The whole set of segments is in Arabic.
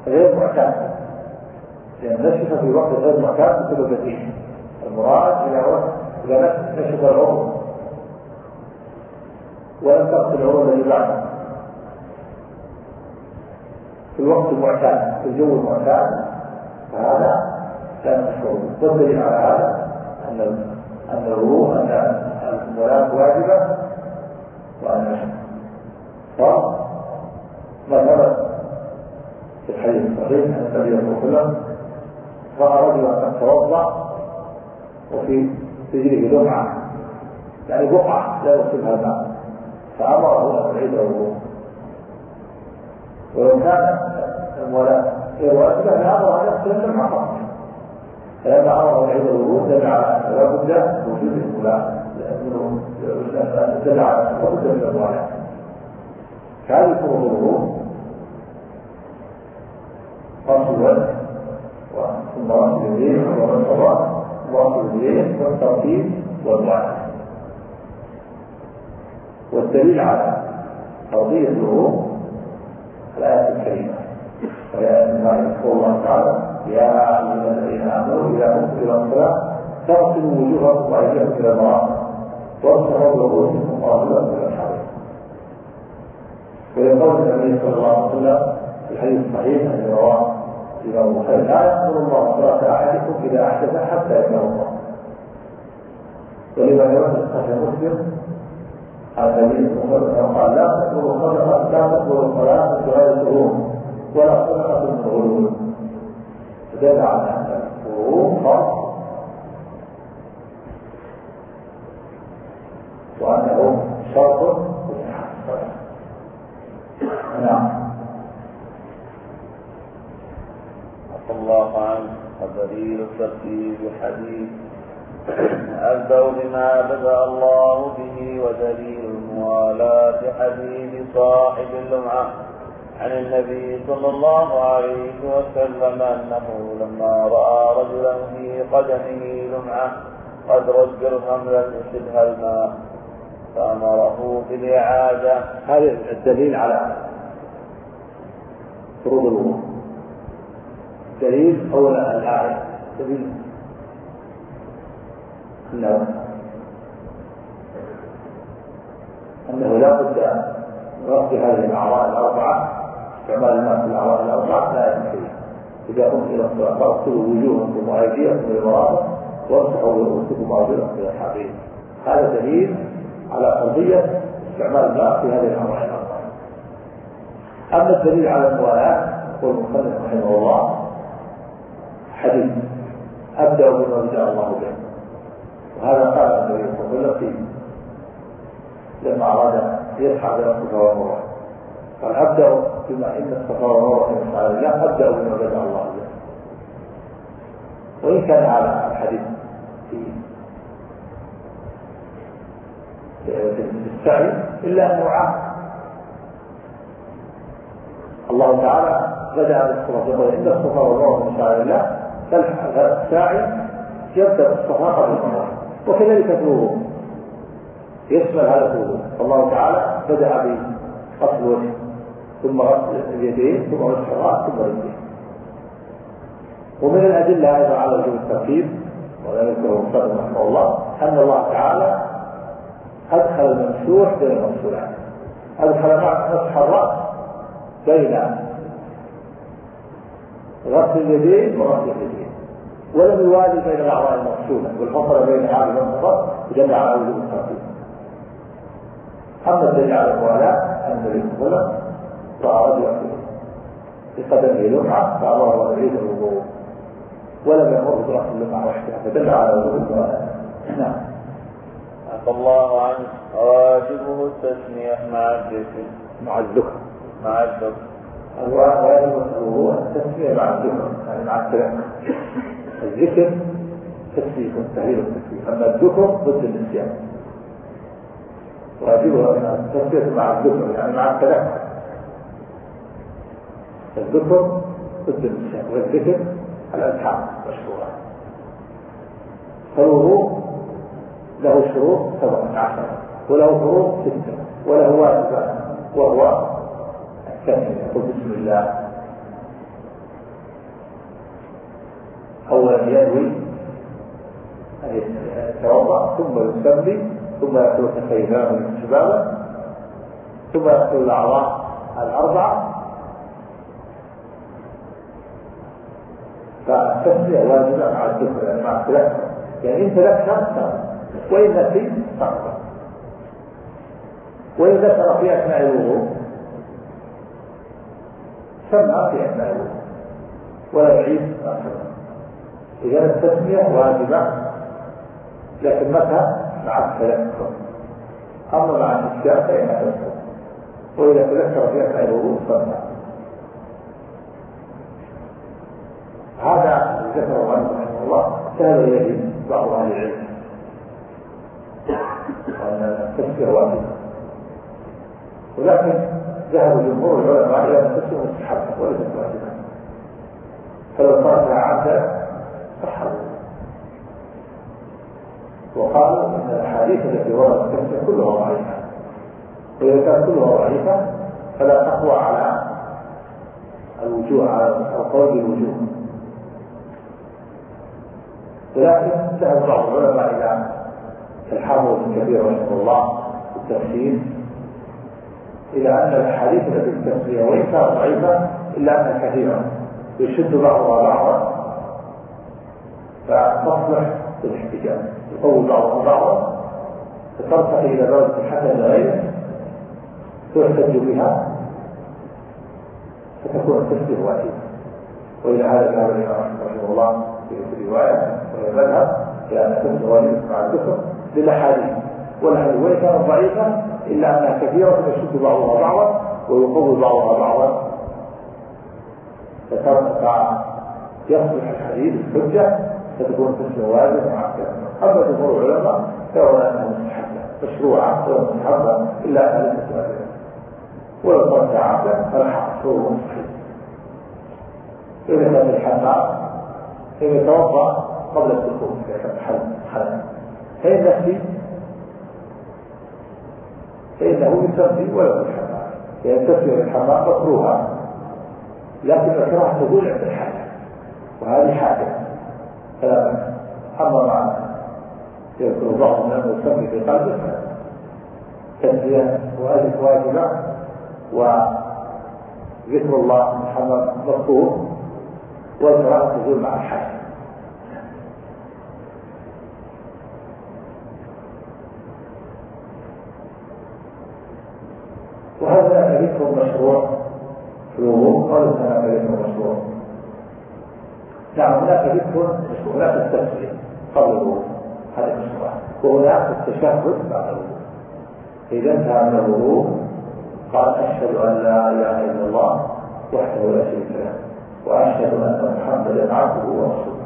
غير معتاد، لأن نشف في وقت غير معتاد بسبب بديهي. المراد إذا نشف العضو ولم تغسل العضو الذي بعده في الوقت المعتاد في الجو المعتاد فهذا لا نشفه. والدليل على هذا أن الوضوء أن الملاك واجبة، وأن فرض ما ثبت في الحديث الصحيح أن النبي صلى الله عليه وسلم رأى رجلا قد توضأ وفي رجله لمعة يعني بقعة لا يصيبها الماء فأمره أن يعيد الوضوء. ولو كان الملاك غير واجبة لأمره أن يغسل اللمعة فقط، فلما أمره أن يعيد الوضوء دل على أن لا بد من وجود الملاك، لأنه دل على أن لا بد من الملاك. كان يكون الوضوء غسل الوجه ثم غسل اليدين وغسل اليدين والترتيب والمعاناة. والدليل على فرضية الوضوء الآية الكريمة، وهي أن يقول الله تعالى: يا أيها الذين آمنوا إذا قمتم إلى الصلاة فاغسلوا وجوهكم وأيديكم إلى المرافق وامسحوا برؤوسكم وأرجلكم إلى الحريق. ويقول النبي صلى الله عليه وسلم في الحديث الصحيح الذي رواه الإمام البخاري: لا يقبل الله صلاة أحدكم إذا أحدث حتى يتوضأ. ولما يوجد صحيح مسلم عن النبي صلى الله عليه وسلم قال: لا تقبل الصلاة بغير طهور ولا صدقة من غلول. فدل على أن الطهور فرض وأنه شرط لصحة الصلاة. نعم. الله عنه. ودليل الترتيب حديث أبدأ بما بدأ الله به. ودليل الموالاة حديث صاحب اللمعة عن النبي صلى الله عليه وسلم أنه لما رأى رجلا في قدمه لمعة قدر الدرهم لم يصبها الماء فأمره بالإعادة. هذا الدليل على فروض الوضوء. دليل أولا الآية دليل أنه لا بد من غسل هذه الأعضاء الأربعة. استعمال الماء في الأعضاء الأربعة لا يكفي. إذا قمت إلى الصلاة فاغسلوا وجوهكم وأيديكم إلى المرافق وامسحوا برؤوسكم وأرجلكم إلى الحريق. هذا دليل على فرضية استعمال الماء في هذه الأعضاء الأربعة. أما الدليل على الموالاة يقول المصنف رحمه الله: حديث أبدأ بما بدأ الله به. وهذا قال النبي صلى الله عليه وسلم لما أراد يسعى بين الصفا والمروة قال: أبدأ بما إن الصفا والمروة من شعائر الله، أبدأ بما بدأ الله به. وإن كان هذا الحديث في السعي إلا أنه عام. الله تعالى بدأ بالصفا يقول: إن الصفا والمروة من شعائر الله، فالساعي يبدأ بالصفا قبل المروة. وكذلك الوضوء يشمل هذا الوضوء. الله تعالى بدأ بغسل الوجه ثم غسل اليدين ثم مسح الرأس ثم الرجلين. ومن الأدلة أيضا على وجوب الترتيب ولا يذكره المصنف رحمه الله أن الله تعالى أدخل الممسوح بين المغسولات، أدخل مسح الرأس بين غسل اليدين وغسل الرجلين، ولم يوالي بين الأعضاء المغسولة والفصل بين هذه والمغسل دل على وجوب الترتيب. أما الدليل على الموالاة أن النبي صلى الله عليه وسلم رأى رجلا في قدمه لمعة فأمره أن يعيد الوضوء ولم يأمره برأس اللمعة وحدها، فدل على وجوب الموالاة. نعم. عفى الله عنه. واجبه التسمية مع الذكر. مع الذكر واجب الوضوء التسمية مع الذكر، يعني مع التذكر. الذكر تسمية والتهليل والتكبير، أما الذكر ضد النسيان. واجبها التسمية مع الذكر يعني مع التذكر. الذكر ضد النسيان والذكر الأذكار مشهورة. فالوضوء له شروط 17 وله فروض 6 وله واجبات، وهو التسمية: يقول بسم الله ثم يسمي ثم يأكل كفيه من شبابه ثم يأكل الأعضاء الأربعة. فالتسمية واجبة مع الذكر يعني مع التذكر، يعني إن تذكر وإن نسي سقط، وإن ذكر في أثناء الوضوء سمع في أثناء الوضوء ولا يعيد ما سمع. إذا التسمية واجبة لكن متى؟ مع التذكر، أما مع النسيان فإنها تسقط، وإذا تذكر في أثناء الوضوء سمع. هذا ذكر الله رحمه الله سهل إليه بعض أهل العلم وأن التسمية واجبة، ولكن ذهب جمهور العلماء إلى أن التسمية مستحبة وليست واجبة، فلو تركها عمدا صح. وقالوا ان الاحاديث التي وردت التسمية كلها ضعيفة، واذا كانت كلها ضعيفة فلا تقوى على الوجوه، على القول بالوجوه. ولكن ذهب بعض العلماء الى الحافظ ابن كثير رحمه الله في التفسير الى ان الاحاديث التي في التسمية وان كانت ضعيفة الا انها كثيرة يشد بعضها بعضا فتصلح بالاحتجاج، يقوي بعضها بعضا فترتقي الى درجة الحسن لغيره تحتج بها فتكون التسمية واجبة. والى هذا ذهب الامام رحمه الله في رواية وهي مذهب الى ان التسمية واجبة مع الذكر للاحاديث، والاحاديث وان كانت ضعيفة الا انها كثيرة يشد بعضها بعضا ويقوي بعضها بعضا يصبح الحديث الحجة فتكون التسمية واجبة مع الكلام. أما جمهور العلماء فيرون أنها مستحبة مشروعة غير مستحبة إلا أن ليست واجبة، ولو تركها عمدا فالحق هو صحيح. إذا كان الحمام يتوضأ قبل الدخول إذا كان حلم فإن نفسي فإنه يسمي ولو الحمام، يعني تسمية الحمام مكروهة لكن الكراهة تقول عند الحاجة وهذه حاجة فلا بأس. أما مع يذكر بعض من المسمي في قلبه تسمية واجبة وذكر الله محمد مذكور والكراهة تقول مع الحاجة. وهذا ذكر مشروع في الوضوء وليس هناك ذكر مشروع. نعم هناك ذكر مشروع، هناك التسمية قبل الوضوء هذا مشروع، وهناك التشهد بعد الوضوء. إذا انتهى من الوضوء قال أشهد أن لا إله إلا الله وحده لا شريك له وأشهد أن محمدا عبده ورسوله.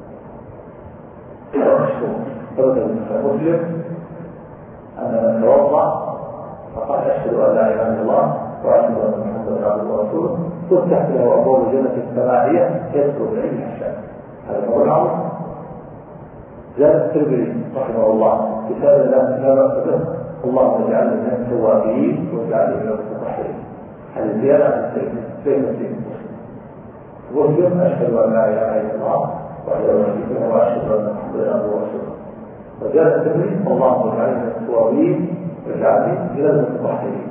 هذا مشروع. ثبت مسلم أن من توضأ فقال أشهد أن لا إله إلا الله وأشهد أن محمدا عبده ورسوله تفتح له أبواب الجنة الثمانية يدخل بعلمها الشام. هذا هو العظيم. زاد الترمذي رحمه الله كتاب الله اللهم اجعلني من التوابين واجعلني من المتطهرين. هذه زيادة بين مسلم مسلم أشهد أن لا إله إلا الله وأشهد أن محمدا عبده ورسوله. وزاد الترمذي اللهم اجعلني من التوابين واجعلني من المتطهرين.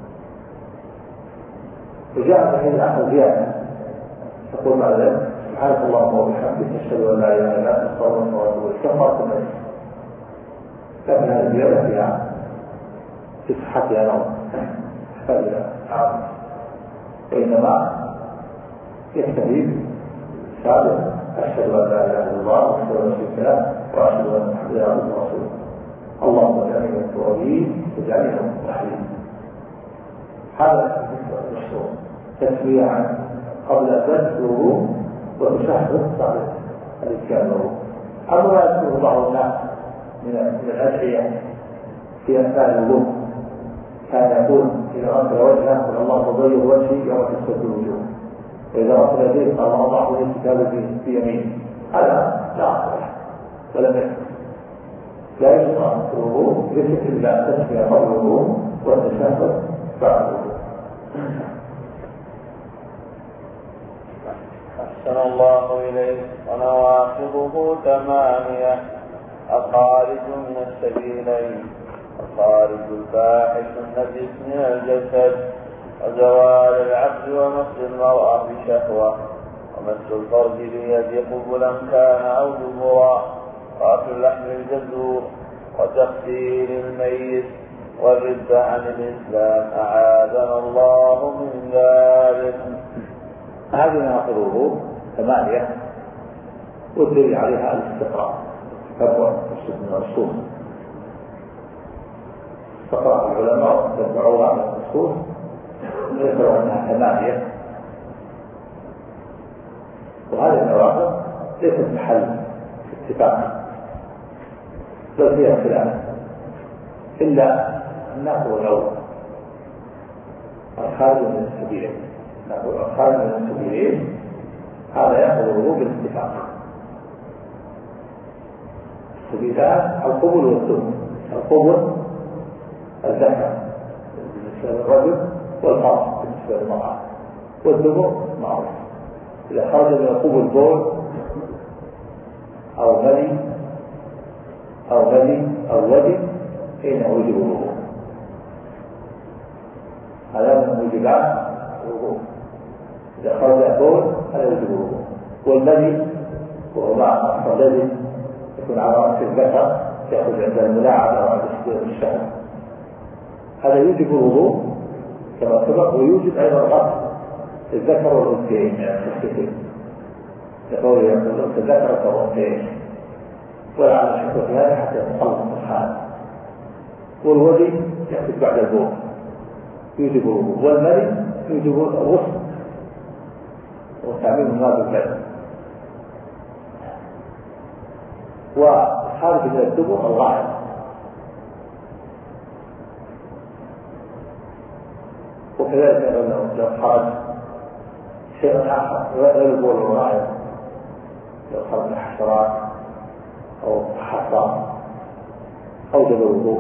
وجاء في الآخر زيادة تقول بعد ذلك سبحانك اللهم وبحمدك أشهد أن لا إله إلا أنت أستغفرك وأتوب إليك كفارة المجلس. لكن هذه الزيادة فيها في صحتها نوع تحتاج إلى عام، وإنما يكتفي ثابت أشهد أن لا إله إلا الله وأشهد أن محمدا وأشهد أن محمدا عبده ورسوله. اللهم اجعلني من التوابين واجعلني من المتطهرين. هذا المشروع تسمية قبل بدء الوضوء وتشهد بعد الإتيان الوضوء. أما ما يذكره بعض الناس من الأدعية في أثناء الوضوء كان يقول إذا غسل وجهه قل اللهم بيض وجهي يوم تسود الوجوه، وإذا غسل يديه قال اللهم احفظ لي كتابي في يمينه. هذا لا أصل ولم يحدث. لا يشرع في الوضوء ذكر إلا تسمية قبل الوضوء والتشهد بعد الوضوء. أحسن الله إليك. ونواقضه 8. الخارج من السبيلين، الخارج الفاحش النجس من الجسد، وزوال العقل ومس المرأة بشهوة، ومس الفرج بيد قبلا كان أو دبرا، وأكل لحم الجزور، وتقتيل الميت، والردة عن الإسلام، أعاذنا الله من ذلك. هذه نواقض الوضوء 8 والدليل عليها الاستقراء تبع النصوص. استقراء العلماء تبعوها على النصوص وذكروا انها 8 وهذه النواقض ليست محل اتفاق بل فيها خلاف الا الناقض الاول الخارج من السبيلين. الخارج من السبيلين هذا يأخذ الوضوء بالاتفاق. السبيلان القبول والدبر. القبول الذكر بالنسبة للرجل والفرج بالنسبة للمرأة، والدبر معروف. إذا خرج من القبول بول أو ملي أو ودي حين يوجب الوضوء. هذا من موجبات الوضوء. إذا خرج بول هذا يوجب الوضوء. والملي وهو مع الذي يكون على رأس الذكر يأخذ عند الملاعبة وعند الشهر، هذا يوجب الوضوء كما سبق، ويوجب أيضا غسل الذكر والأنثيين يعني الخصيتين، يقول الذكر والأنثيين، ولعل الحكمة في هذا حتى يتخلص من الحال. والودي يأخذ بعد البول يوجب الوضوء، والملي يوجب الغسل وتعميم الماء بالبلد. وخارج من الدبر الغائط، وكذلك لو خرج شيء آخر غير البول والغائط، لو خرج حشرات أو حصى أوجب الوضوء.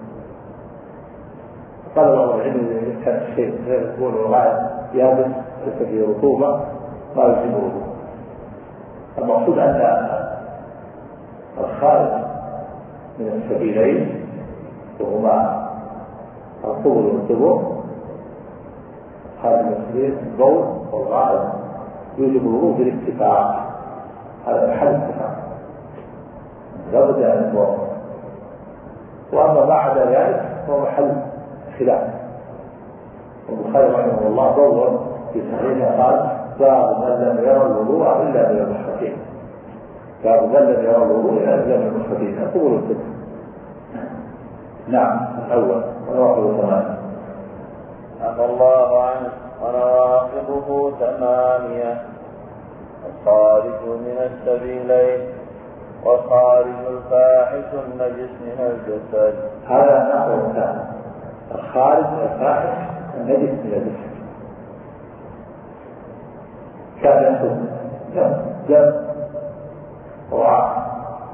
قال الله العلم إذا كان الشيء غير البول والغائط يابس ليس فيه رطوبة ما يوجب الوضوء. المقصود أن الخارج من السبيلين وهما القبول والدبر، خارج من السبيل البول والغائط يوجب الوضوء بالاتفاق. هذا محل اتفاق لا بد أن يتوضأ. وأما ما عدا ذلك هو محل خلاف. البخاري رحمه الله ضوّر في صحيحه قال باب من لم يرى الوضوء إلا من المحرمين. باب من لم يرى الوضوء إلا من المحرمين القبول والدبر. نعم الأول ونواقض 8. عفى الله عنه. ونواقضه 8: الخارج من السبيلين، والخارج الفاحش النجس من الجسد. هذا ناقض الثاني. الخارج الفاحش النجس من الجسد كان يأخذ دم وعاء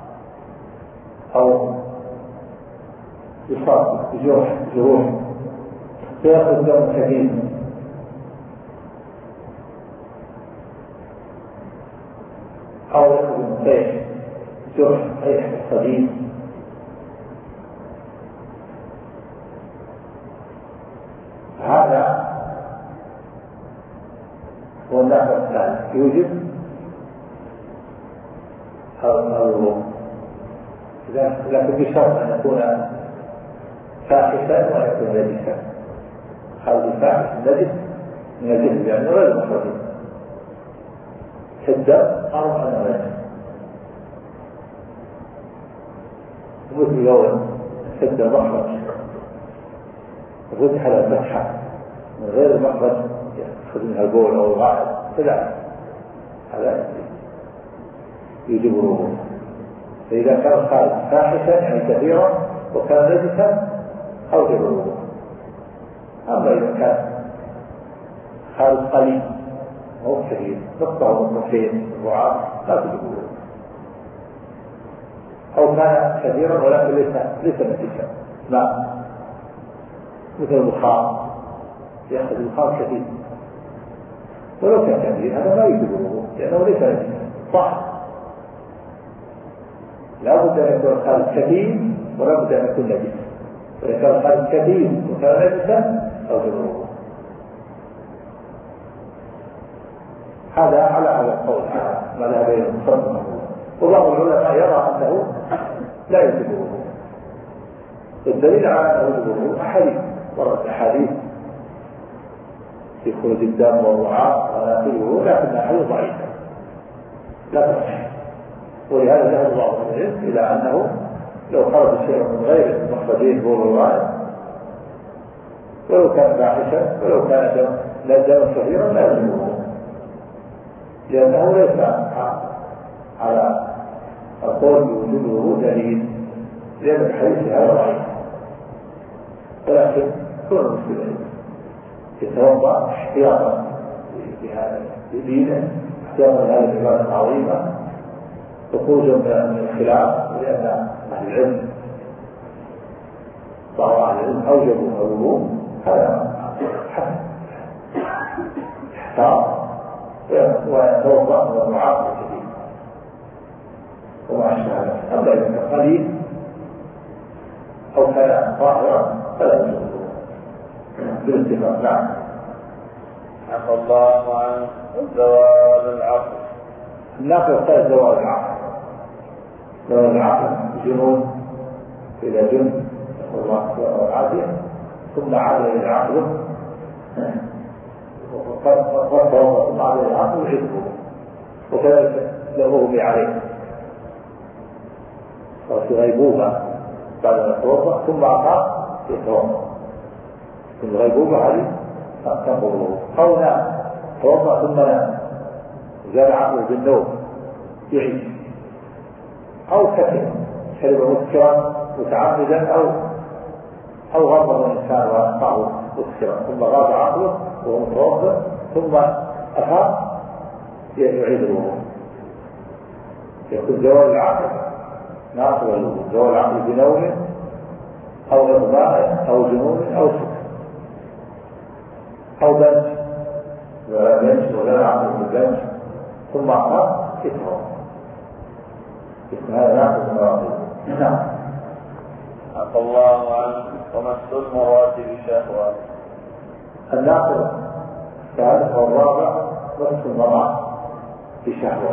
أو يصاب بجروح فيأخذ دم كثير أو يأخذ من سيح جرح أي صديد. هذا هو النحو الثالث يوجب الوضوء، لكن بشرط أن يكون فاحشا ولا يكون نجسا. هذا الفاحش النجس من الجسم لأنه غير محرم. الدم 4 نوعين، مثل لو سد المخرج وفتح له فتحة من غير المخرج يأخذ منها البول أو الغائط فلا، هذا يجب الوضوء. فإذا كان الخارج فاحشا يعني كثيرا وكان نجسا أوجب الوضوء. أما إذا كان خارج قليل أو كثير نقطة ونقطتين وعاء لا تجب الوضوء، أو كان كثيرا ولكن ليس نجسا لا، مثل البخار يأخذ البخار كثير ولو كان كثير هذا لا يجب الوضوء لأنه ليس نجسا صح. لا بد أن يكون الخارج كثير ولا بد أن يكون نجس. وإذا كان الخارج كثير وكان نجسا أوجب الوضوء. هذا على القول على مذهبين المصنف. وبعض العلماء يرى أنه لا يجب الوضوء. الدليل على أنه يجب الوضوء أحاديث، ورد أحاديث في خروج الدم والرعاة وناقله، لكن أحاديث ضعيفة لا تصح. ولهذا ذهب بعض العلم إلى أنه لو خرج شيء من غير المخرجين بول الرعاة ولو كان فاحشا ولو كان دما كثيرا لا يجب الوضوء، لأنه ليس على القول بوجود الوضوء دليل، لأن الحديث هذا ضعيف. ولكن كل المسلمين يتوضأ احتياطا لدينه، احتياطا لهذه العبادة العظيمة، وخروجا من الخلاف، لأن أهل العلم بعض أهل العلم أوجبوا الوضوء. هذا حسن احتاط ويتوضأ والمعاصي كثير وما أشبه ذلك. أما إذا كان قليل أو كان ظاهرا فلا يجوز بالاتفاق. نعم. عفى الله عنه. زوال العقل. الناقل قال زوال العقل. زوال العقل جنون إلى جن نسأل الله العافية، ثم عاد إلى عقله ثم عاد إلى عقله وحزبه، وكذلك لو أغمي عليه وفي غيبوبة بعد أن يتوضأ ثم أعطاه يتوضأ، في الغيبوبة هذه تنقضه، أو نام توضأ ثم نام زال عقله بالنوم يعيد، أو شرب مسكرا متعمدا أو غضب الإنسان وأخطأه مسكرا ثم غاب عقله وهو متوضأ ثم أفاق يعيد الوضوء. يكون زوال العقل ناقض الوضوء، زوال العقل بنوم أو إغماء أو جنون أو سكر أو بنج وزال عقل بالبنج ثم أفاق يتوضأ، هذا ناقض الوضوء. نعم. عفى الله عنه. ومس المراتب شهوة. الناقض الثالث والرابع مس المرأة بشهوة.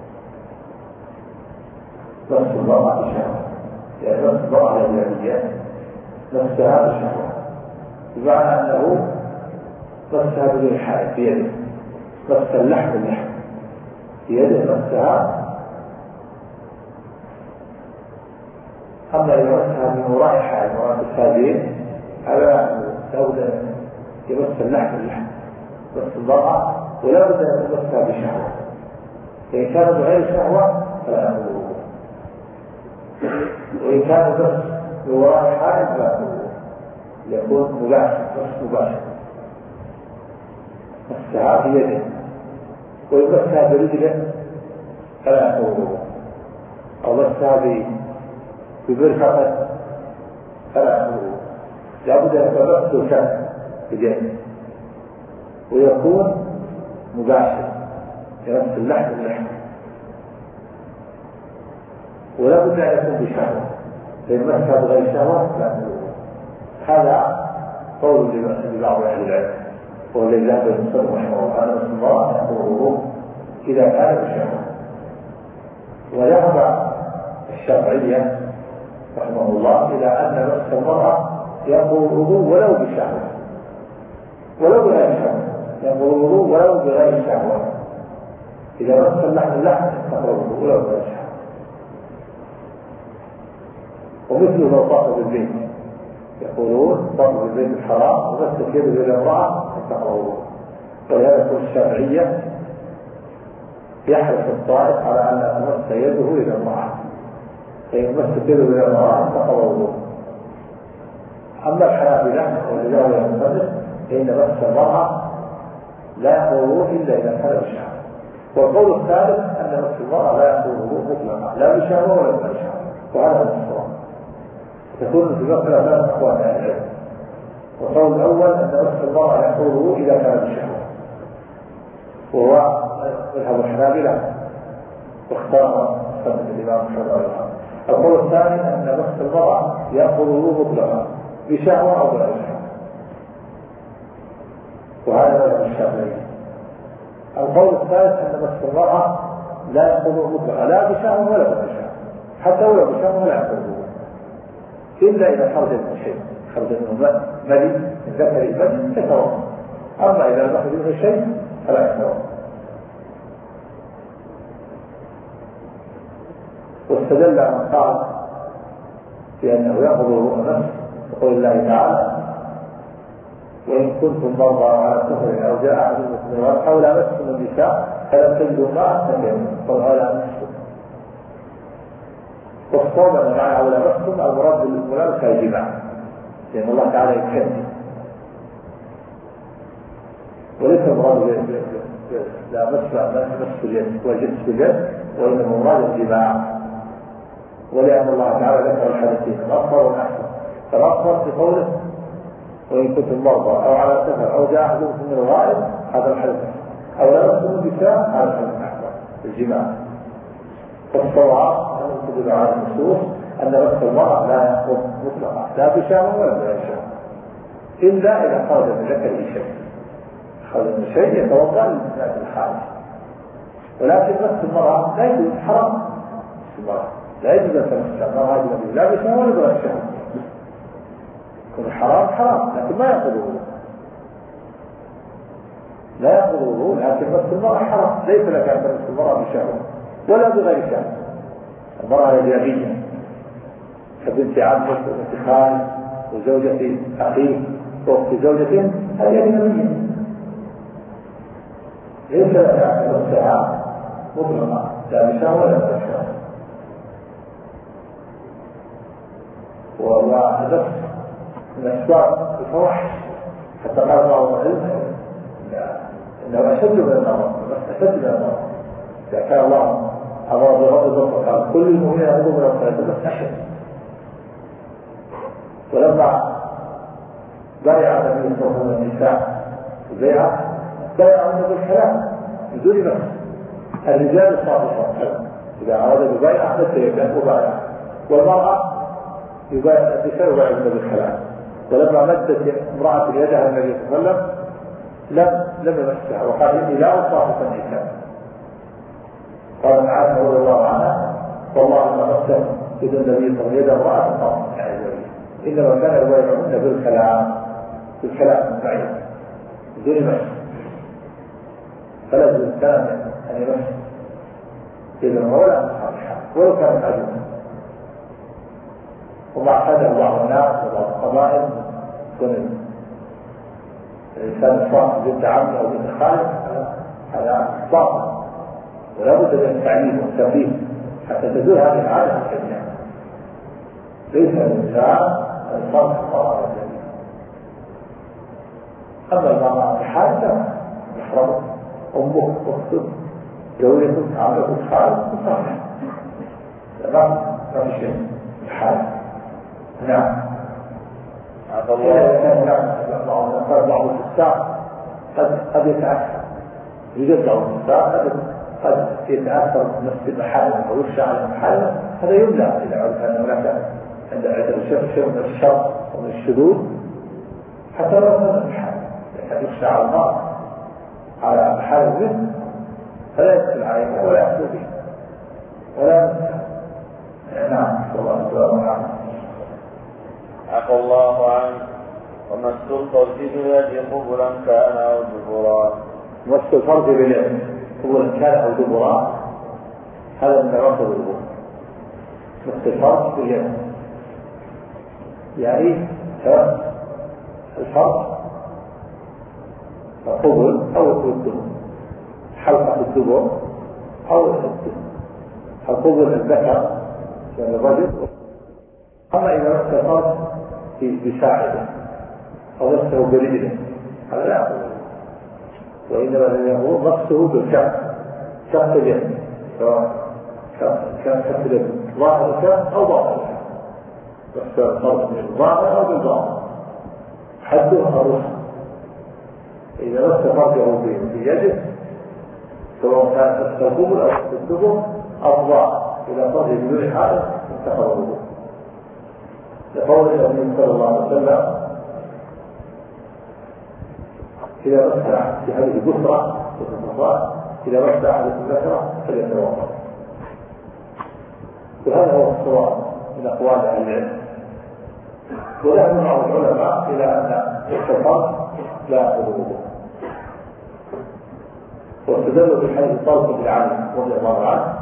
مس المرأة بشهوة يعني مس المرأة الأجنبية مسها بشهوة، بمعنى أنه مسها بدون حائل بيده، مس اللحم بيده مسها. أما إذا مسها من وراء حائل وراء السابين هذا لابد يمس اللحم مس المرأة، ولا بد أن يمسها بشهوة. فإن كان بغير شهوة فلا يقول، وإن كان بس من وراء حائل فلا يكون مباشر مسها بيده، ويمسها برجله فلا يقول، أو مسها ببرفقة فلا يقول. لابد أن يتمسك كف بيده ويكون مباشر يمس اللحم، ولا بد أن يكون بشهوة، فإن مسها بغير شهوة لا. هذا قول لبعض أهل العلم هو الذي ذهب المصنف رحمه الله أن مس المرأة يحصل الوضوء إذا كان بشهوة. وذهب الشافعية رحمه الله إلى أن مس المرأة ينقض الوضوء ولو بشهوة ولو بغير شهوة، ينقض الوضوء ولو بغير شهوة. إذا مس اللحم ينقض الوضوء ولو بغير شهوة. ومثله لو طاف بالبيت، يقولون طاف بالبيت الحرام ومس يده إلى امرأة ينقض الوضوء. ولهذا يقول الشافعية يحرص الطائف على أن تمس يده إلى امرأة، فإن مس يده إلى امرأة ينقض الوضوء. أما الحنابلة والذين يمتنع فإن مس المرأة لا ينقض الوضوء إلا إذا كان بشهوة. والقول الثالث أن مس المرأة لا ينقض الوضوء مطلقا لا بشهوة ولا بغير شهوة، وهذا هو الصواب. تكون في ذلك ثلاث أقوال أهل العلم. والقول الأول أن مس المرأة ينقض الوضوء إذا كان بشهوة، وهو مذهب الحنابلة واختار سنة الإمام محمد القول الثاني أن مس المرأة يأخذ الوضوء مطلقا بشهوة أو بغير شهوة، وهذا مذهب الشافعي. القول الثالث أن مس المرأة لا يأخذ مطلقا لا بشهوة ولا بغير شهوة، حتى ولو بشهوة لا يأخذ إلا إذا خرج من شيء، خرج منه ملي من ذكر الملي يتوضأ، أما إذا لم يخرج منه شيء فلا يتوضأ. واستدل من قال بأنه يأخذ وضوء النفس بقول الله تعالى: وإن كنتم مرضى على سفر أو جاء أحد منكم من المرض أو لامستم النساء فلم تجدوا ماء فتيمموا، قل أو لامستم. والصوم أن معنى أو لامستم المراد بالملامسة الجماع، لأن الله تعالى يكفي، وليس المراد لا مس اليد وجنس باليد، وإنما المراد الجماع. ولأن الله تعالى ذكر الحدثين الأصغر والأكبر، فالأصغر في قوله: وإن كنتم مرضى أو على سفر أو جاء أحدكم من الغائب، هذا الحدث، أو لامستم النساء، هذا الحدث الأكبر الجماع. والصواب أن تدل على النصوص أن مس المرأة لا يأخذ مطلقا لا بشهوة ولا بغير شهوة، إلا إذا خرج من ذكره شيء، خرج من شيء يتوضأ للناس الخارج. ولكن مس المرأة لا يجوز، حرام. مس المرأة لا يجوز أن تمس المرأة أجنبية لا بشهوة ولا بغير شهوة، يكون حرام حرام، لكن ما يأخذ وضوء، لا يأخذ وضوء، لكن مس المرأة حرام. ليس لك أن تمس المرأة بشهوة ولا بغير شهوة. المرأة الأجنبية كبنت عمك وبنت خالك وزوجة أخيك وأخت زوجته، هذه أجنبية، ليس لك أن تمسها مطلقا لا بشهوة ولا بغير شهوة. ونفس من أسباب الفواحش، حتى قال بعض العلم إنه أشد من النظر، أشد من النظر. إذا كان الله أمر بغض البصر قال: كل المؤمنين يغضوا من أبصارهم، بس أشد. ولما بايع النبي صلى الله عليه وسلم النساء البيعة بايعهن بالكلام بدون نفس. الرجال صادقون إذا أراد البيعة فسيبدأ مبايعة، والمرأة النساء يبايعهن بالكلام. ولما مدت امرأة يدها النبي صلى الله عليه وسلم لم يمسها، وقال: إني لا أصافح النساء. قال عائشة رضي الله عنها: والله ما مسه إذا النبي صلى الله عليه وسلم يد امرأة قط، إنما كان يبايعهن بالكلام بعيد بدون مس، فلا الإنسان أن يمس إذا ولا مصالحة ولو كانت عجوزا. وما اعتاده بعض الناس وبعض القبائل يكون الإنسان صاحب بنت عمه أو بنت خالد، هذا باطل، ولا بد من التعليم والتنبيه حتى تزول هذه العادة السيئة. ليس الإنسان أن يصالح المرأة الجميلة. أما المرأة في حالة محرمة أمك أختك زوجتك عمتك خالد مصالح، ما في شيء في حالة. نعم. بعض الفساق قد يتأثر، يوجد بعض الفساق قد يتأثر نفس المحارم أو يخشى على المحارم، هذا يمنع إذا عرف أن هناك عند شيء من الشر ومن الشذوذ، حتى لو كان المحارم لكن يخشى على المرء على محارم منه فلا يدخل عليها ولا يحصل به ولا يمسك. نعم. صلى الله عليه وسلم. عفى الله عنه. ومس الفرج باليد قبلا كان أو دبرا. مس الفرج باليد قبلا كان أو دبرا، هذا من نواقض الوضوء. مس الفرج باليد يعني الفرج القبل أو الدبر، حلقة الدبر أو القبل الذكر يعني الرجل. أما إذا مس الفرج بساعده أو مسه برجله هذا لا يقول، وإنما يقول مسه بالكف، كف اليد، سواء كان كف اليد ظاهر الكف أو باطن الكف، مس الفرج بالظاهر أو بالباطن، حده الرسل. إذا مس فرجه بيده سواء كان في القبل أو في الدبر أفضل إلى فرجه بدون حائل انتقض الوضوء، لقول النبي صلى الله عليه وسلم إذا مسح في هذه البصرة إذا مسح أحدكم الذكر فليتوضأ. وهذا هو الصواب من أقوال أهل العلم. وذهب بعض العلماء إلى أن الفرج لا يأخذ الوضوء، واستدلوا بحديث طلق بن علي رضي الله عنه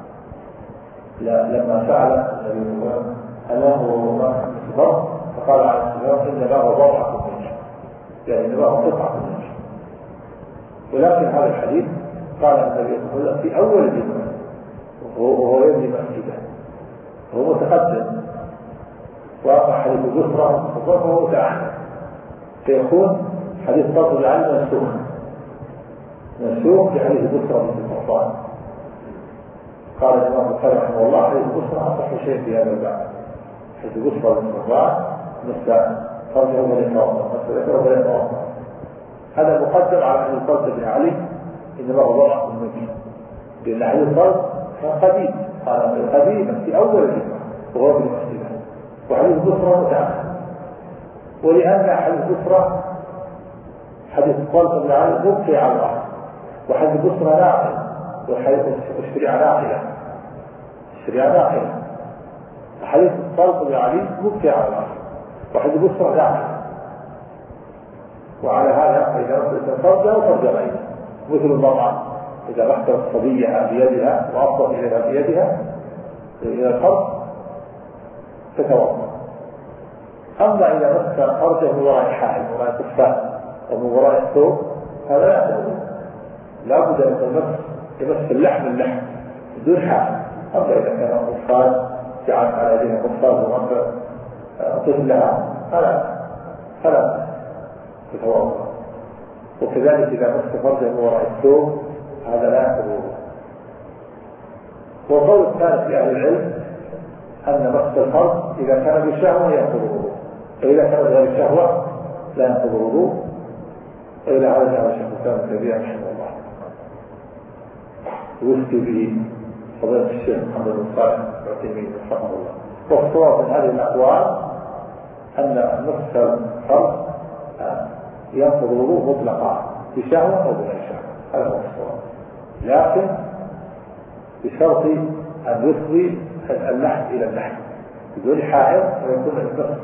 لما سأل النبي صلى الله عليه وسلم هل له الفرج، فقال عليه السلام إن له ضرعة منه، يعني إن له قطعة منه. ولكن هذا الحديث قال النبي صلى الله عليه وسلم في أول الجمعة وهو يبني مسجده، هو متقدم، وأما حديث البصرة فهو متأخر، فيكون حديث طلق بن علي منسوخ بحديث البصرة بن صفوان. قال الإمام البخاري رحمه الله حديث البصرة أصح شيء في هذا الباب، حديث البصرة بن صفوان مثل فرجه وليتوضأ، هذا مقدم على حديث طلق بن علي إنما هو ضرع منه، لأن حديث طلق كان قديم، قال قديما في أول الجمعة وهو ابن مسجده، وحديث البصرة متأخر. ولأن حديث البصرة حديث طلق بن علي مبقي على الأرض، وحديث البصرة ناقل، وحديث الشريعة ناقلة، حديث طلق بن علي مبقي على الأرض، وحديث البصرة ناقل. وعلى هذا فإذا رفضت فرجه فرج غيره، مثل المرأة إذا رحت الصبية بيدها وأفضت إليها بيدها إلى الفرج تتوضأ. أما إذا مس فرجه من وراء الحائل وراء الكفان أو من وراء الثوب هذا لا يتوضأ، لا بد أن يمس اللحم بدون حائل. أما إذا كان قفاز جعل على يديها قفاز ومس طفلها فلا تتوضأ. وكذلك إذا مس فرجه من وراء الثوب هذا لا يتوضأ. والقول الثالث لأهل العلم أن مس الفرج إذا كان بشهوة ينقض الوضوء، فإذا كان بغير شهوة لا ينقض الوضوء. وإلى هذا جاء الشيخ الإسلام ابن تيمية رحمه الله ويفتي به فضيلة الشيخ محمد بن صالح العثيمين رحمه الله. والصواب من هذه الأقوال أن مس الفرج ينقض الوضوء مطلقا بشهوة أو بغير شهوة، هذا هو الصواب، لكن بشرط أن يفضي اللحم إلى اللحم بدون حائل ويكون البصر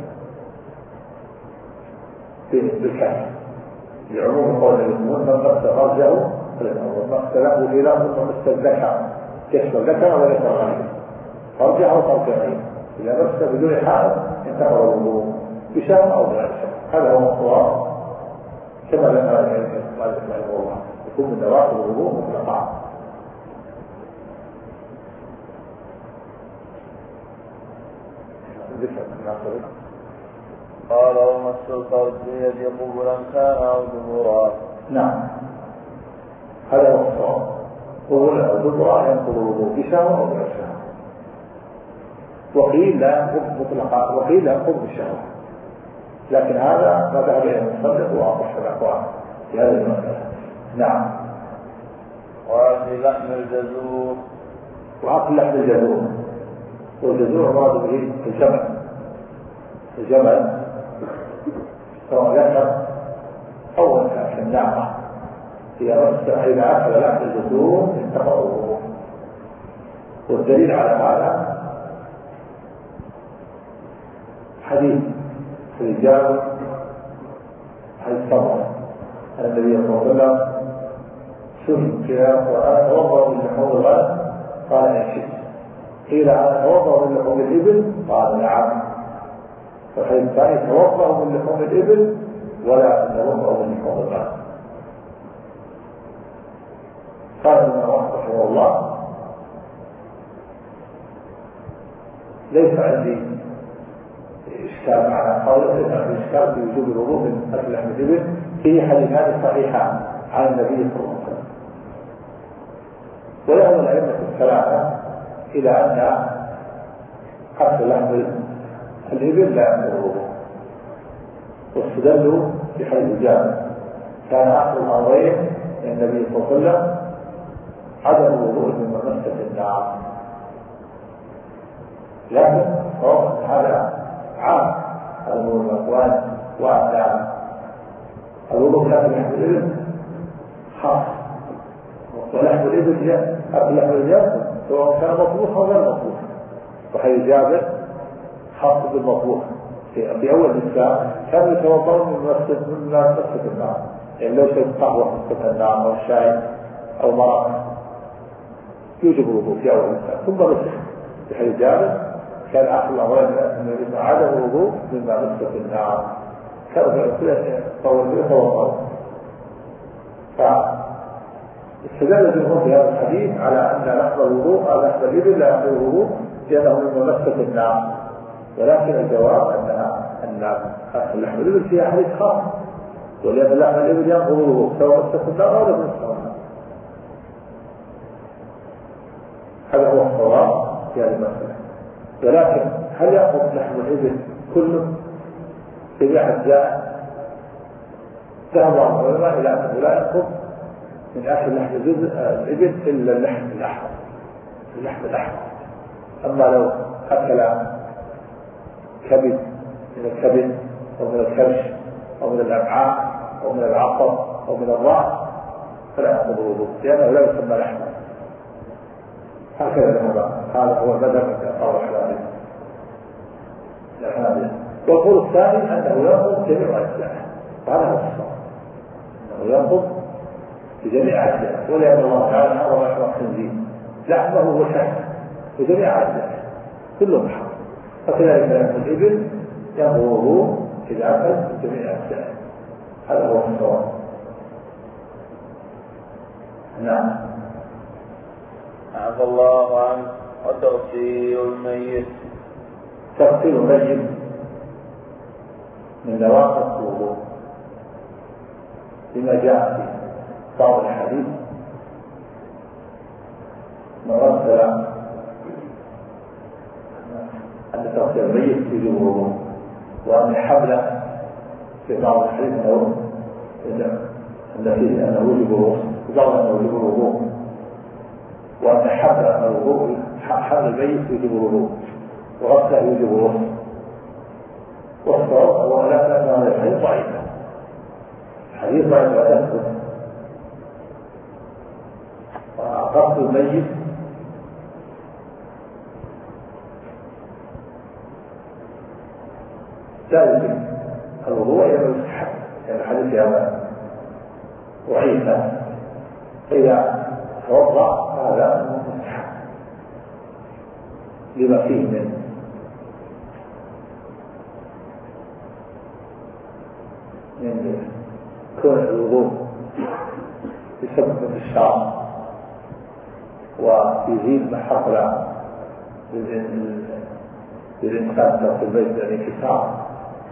بالكامل، لعموم قول المسلمون من مس فرجه مس له إلى ثم مس الذكر كشف الذكر وليس غيره، فرجه أو فرج غيره، إذا مس بدون حائل انتقض الوضوء بشهوة أو بغير شهوة. هذا هو الصواب كما ذكر مالك رحمه الله، يكون من نواقض الوضوء مطلقا. قال ومس الفرج بيد قبلا كان أو دبرا. نعم هذا هو الصواب، قبلا أو دبرا ينقض الوضوء بشهوة أو بغير شهوة. وقيل لا ينقض مطلقا وقيل لا ينقض بالشهوة، لكن هذا ما ذهب إليه المصنف وأصح الأقوال في هذه المسألة. نعم. وأكل لحم الجزور. وأكل لحم الجزور، والجزور مراد به الجمل سواء ذكر أو أنثى كالناقة، إذا أكل لحم الجزور انتقض الوضوء. والدليل على هذا حديث الرجال حديث صبر أن النبي صلى الله عليه وسلم سئل كذا وأنا أتوضأ من لحوم الغنم قال إن شئت، قيل أنا أتوضأ من لحوم الإبل قال نعم. فالحديث الثاني توضأ من لحوم الإبل ولا أتوضأ من لحوم الغنم. قال الإمام رحمه الله ليس عندي إشكال معنى قوله، ليس عندي إشكال في وجوب الوضوء من أكل لحم الإبل في حديثان صحيحان عن النبي صلى الله عليه وسلم. ويعلم الأئمة الثلاثة إلى أن أكل لحم الإبل لا ينقض الوضوء، واستدلوا في حديث جابر كان أكل الأمرين من النبي صلى الله عليه وسلم عدم الوضوء من مسة النار، لكن هذا عام، هذا هو الأقوال وأن الوضوء لكن لحم الإبل خاص، ولحم الإبل أكل لحم الإبل سواء كان مطبوخ أو غير مطبوخ. وحي جابر خاص بالمطبوخ في أول الإسلام كانوا يتوضؤون من مسك النار، يعني لو شرب قهوة مسك النار أو شاي أو مرق يوجب الوضوء في أول الإسلام، ثم مسك في حي جابر كان آخر الأمرين من عدم الوضوء مما مسك النار، كانوا يتوضؤون. فاستدل الجمهور في هذا الحديث على أن لحم الوضوء أو لحم الإبل لا يحل الوضوء لأنه مما مسك النار، ولكن الجواب أن لحم الإبل فيها حديث خاص، ولأن لحم الإبل ينقض الوضوء سواء مسك النار أو لم يمسك النار. هذا هو الصواب في هذه المسألة. ولكن هل يأخذ لحم الإبل كله جميع أجزاء؟ ذهب بعض العلماء إلى أنه لا يأخذ من أكل لحم الإبل إلا اللحم الأحمر. أما لو أكل كبد من الكبد أو من الكبش أو من الأمعاء أو من العصب أو من الرأس فلا يأخذ الوضوء لأنه لا يسمى لحما. هكذا هذا هو المذهب من أصحاب الحنابلة. والقول الثاني أنه يأخذ جميع أجزائه، وهذا هو الصواب أنه يأخذ بجميع أجزائه، ولأن الله تعالى حرم لحم الخنزير لحمه وشحمه وجميع أجزائه كلهم حرام، فكذلك لحم الإبل يأخذ إذا أكل بجميع أجزائه. هذا هو الصواب. نعم. عفى الله عنه. وتغسيل الميت. تغسيل الميت من نواقض الوضوء بما جاء في بعض الحديث مرسل أن تغسيل الميت يجب الوضوء، وأن حبله في بعض الحديث أنه يجب الوضوء، وبعض أنه يجب الوضوء، وأن حبل الوضوء حبل الميت يجب الوضوء وغسله يجب الوضوء. والصواب هو لا أن هذا الحديث ضعيف، حديث ضعيف لا يثبت. وغسل الميت لا يجب الوضوء إلا يستحب، يعني الحديث هذا وعيسى إذا توضأ هذا مستحب لما فيه من كون الوضوء يسبب الشعر ويزيد ما حصل للإنسان في البيت الانكسار.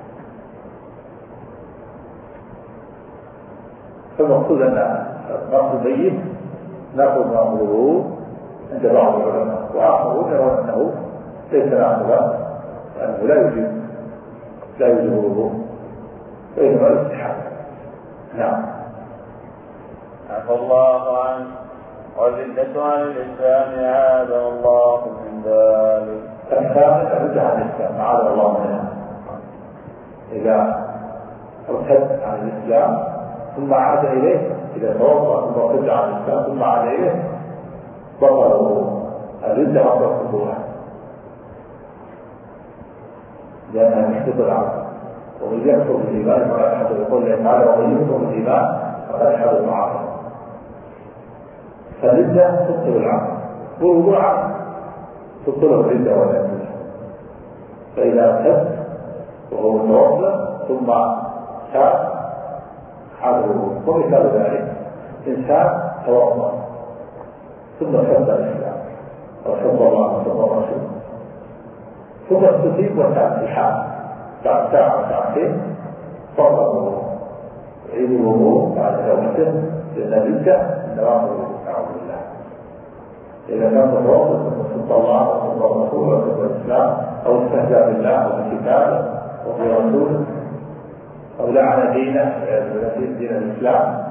فالمقصود أن غسل الميت نأخذ معه الوضوء عند بعض العلماء، وآخرون يرون أنه ليس ناقضا وأنه لا يوجب الوضوء وإنما الاستحباب. نعم. عفى الله عنه. والردة عن الإسلام عاذنا الله من ذلك. الثامن الردة عن الإسلام عاذنا الله منها، إذا ارتد عن الإسلام ثم عاد إليه، إذا توضأ ثم ارتد عن الإسلام ثم عاد إليه بطل الوضوء. الردة بطل الوضوء لأنها محدث العقل، ومن يكفر بالإيمان فقد حدث، يقول الله تعالى ومن يكفر بالإيمان فقد حدث عقله. فالردة تبطل العقل، والوضوء عقل تبطله الردة ولا يبطل. فإذا ارتد وهو متوضأ ثم تاب عاد الوضوء. ومثال ذلك إنسان توضأ ثم سب الإسلام وسب الله وسب الرسول ثم استتيب وتاب في الحال بعد ساعة ساعتين فضل الوضوء، يعيد الوضوء بعد توبته لأن الردة نواقض الوضوء. أعوذ بالله. إذا كان متوضئ ثم سب الله وسب الرسول وسب الإسلام أو استهزأ بالله وبكتابه وبرسوله أو لعن دينه دين الإسلام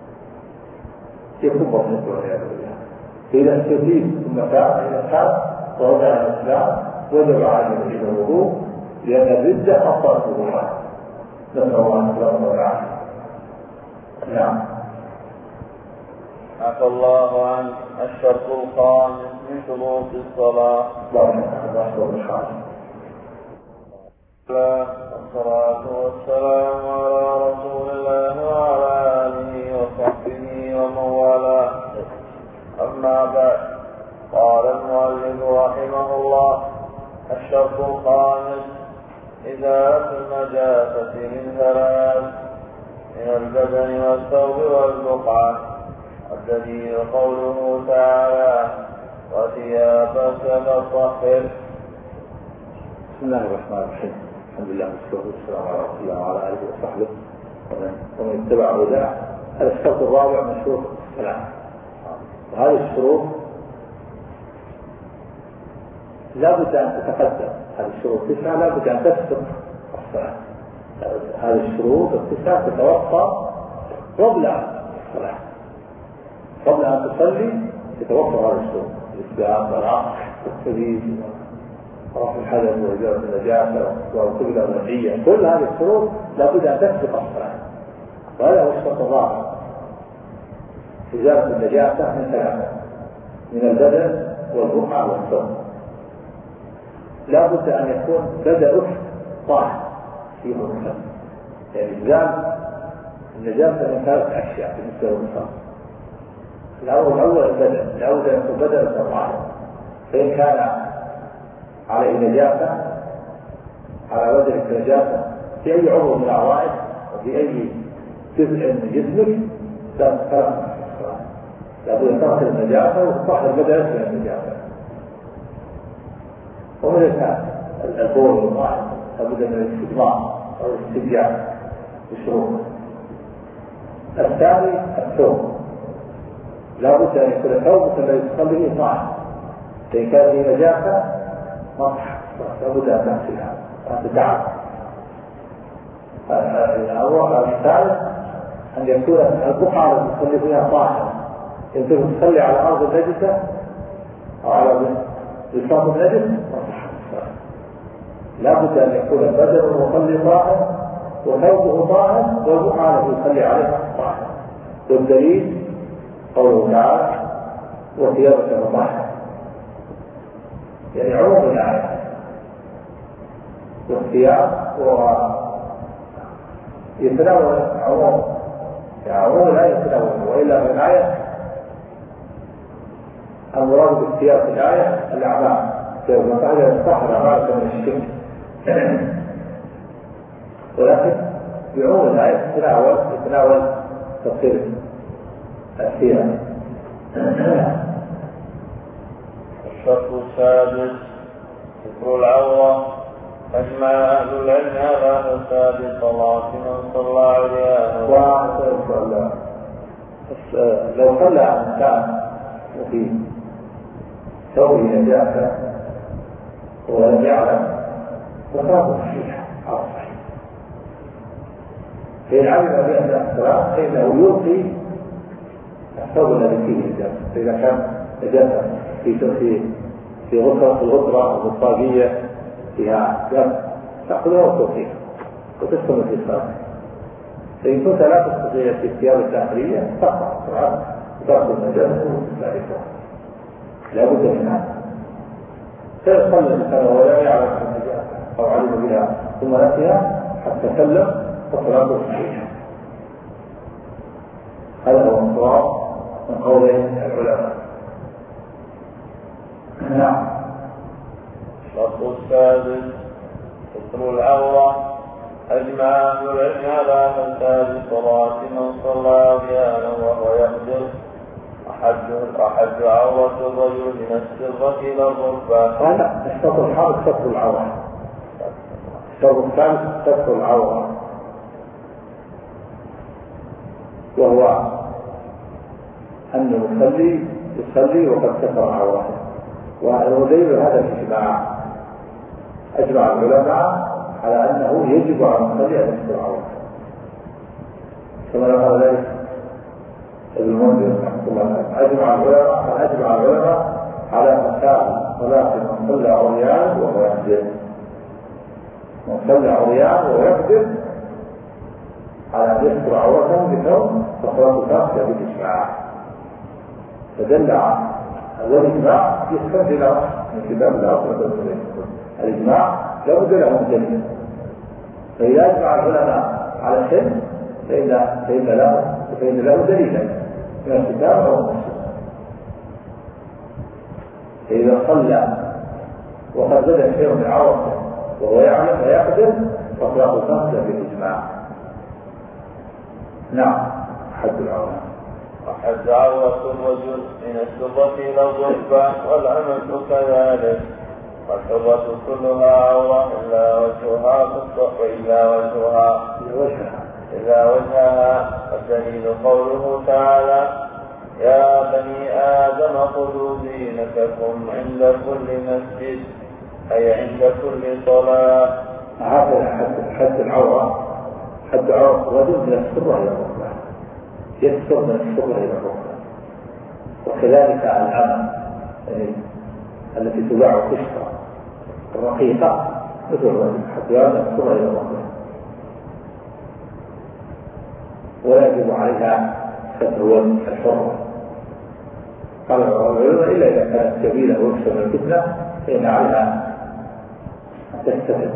يكون مطلوب والعياذ بالله. إذا استتيب ثم تاب إذا تاب ورجع الإسلام وجب عليه يعيد الوضوء، لأن الردة أفضل وضوءا. نسأل الله السلامة والعافية. نعم. عفى الله عنك. الشرط الخامس من شروط الصلاة. والصلاة والسلام على رسول الله وعلى آله وصحبه ومن والاه. أما بعد، قال المؤلف رحمه الله: الشرط الخامس إزالة النجاسة من ثلاث: من البدن والثوب والبقعة. الدليل قوله تعالى: وثيابك فطهر. بسم الله الرحمن الرحيم. الحمد لله والصلاة والسلام على رسول الله وعلى آله وصحبه ومن اتبع هداه. هذا الشرط الرابع من شروط الصلاة. وهذه الشروط لا بد أن تتقدم. هذه الشروط التسعة لا بد أن تسبق الصلاة. هذه الشروط التسعة تتوفر قبل الصلاة، قبل أن تصلي تتوفر هذه الشروط: الإسلام والعقل والتمييز ورفع الحدث وإزالة النجاسة والقبلة والنية. كل هذه الشروط لا بد أن تسبق الصلاة. وهذا هو الشرط الرابع: إزالة النجاسة من ثلاثة: من البدن والبقعة والثوب. لا بد أن يكون بدنك طاهر فيه الصلاة، يعني إزالة النجاسة من ثلاث أشياء بالنسبة للصلاة. الأول البدن، لا بد أن يكون بدنك طاهر، فإن كان عليه نجاسة على بدنك نجاسة في أي عضو من أعضائك وفي أي جزء من جسمك لا تترك الصلاة. لا بد أن تغسل النجاسة وتطهر بدنك من النجاسة. ومن البول والماء لا بد من الاستجمار أو الاستنجاء بشروط. الثاني الثوب، لا بد أن يكون ثوبك الذي تصلي به طاهر، فإن كان فيه نجاسة مصح لا بد أن تغسلها وأن تتعب. الثالث أن يكون البقعة التي تصلي فيها طاهرة. إن كنت تصلي على أرض النجسة أو على بساط النجس مصح. لا بد أن يكون البدن المصلي طاهر وثوبه طاهر والبقعة التي يصلي عليها طاهر. والدليل قوله تعالى: وثيابك فطهر، يعني عموم الآية. والثياب يتناول عموم، يعني عموم الآية يتناول، وإلا من الآية المراد بالثياب في الآية الأعمال، فهذا يستحضر أعمالك من الشرك. ولكن بعموم الآية يتناول تفسير الثياب. الشرط السادس ستر العورة. أجمع أهل العلم على فساد صلاة من صلى عليها. لو صلى إنسان وفي ثوبه نجاسة ولم يعلم فصلاته صحيحة على الصحيح. فإن علم بأن الصلاة فإنه يلقي الثوب الذي فيه نجاسة. فإذا كان نجاسة في غطرة أو الطاقية فيها دم تأخذها وتوقيها وتستمر في الصلاة. فإن كنت لا تستطيع في الثياب الداخلية تقطع الصلاة وتأخذ النجاسة وتستعرفها. لا بد من هذا. فيصلي الإنسان وهو لا يعلم النجاسة أو علم بها ثم نسيها حتى سلم فصلاته صحيحة. هذا هو الصواب من قول العلماء. نعم. الشرط السادس ستر العورة. أجمع أهل العلم على فساد صلاة من صلى عريانا وهو يقدر. أحد عورة الرجل من السرة إلى الركبة. لا، الشرط الخامس ستر العورة. الشرط الخامس ستر العورة، وهو أنه يصلي وقد ستر عورته. ودليل هذا الإجماع، أجمع العلماء على أنه يجب على المصلي أن يستر عورته، كما قال ذلك ابن المنذر رحمه الله. أجمع العلماء على فساد صلاة من من صلى عريان وهو يقدر، من صلى عريان وهو يقدر على أن يستر عورته بثوب فصلاته باطلة بالإجماع. فدل على الإجماع يستند إلى من كتاب الله وسنة الإجماع لا بد له من دليل، فإذا أجمع العلماء على شيء فإن له دليلا من الكتاب أو السنة. فإذا صلى وقد بدا شيء من عورته وهو يعلم ويقدر فصلاته باطلة بالإجماع. نعم. حد العورة. وحد عورة الرجل من السرة إلى الركبة والأمة كذلك، والحرة كلها عورة إلا وجهها. والدليل قوله تعالى: يا بني آدم خذوا زينتكم عند كل مسجد، أي عند كل صلاة. هذا حد العورة. حد عورة الرجل من السرة إلى الركبة، يكثر من السرة إلى الركبة. وكذلك العمى التي تباع قشطة الرقيقة مثل الرجل حتى من السرة إلى الركبة، ولا يجب عليها ستر الحرة. قال العلماء إلا إذا كانت كبيرة ويكثر من الفتنة فإن عليها تستفد.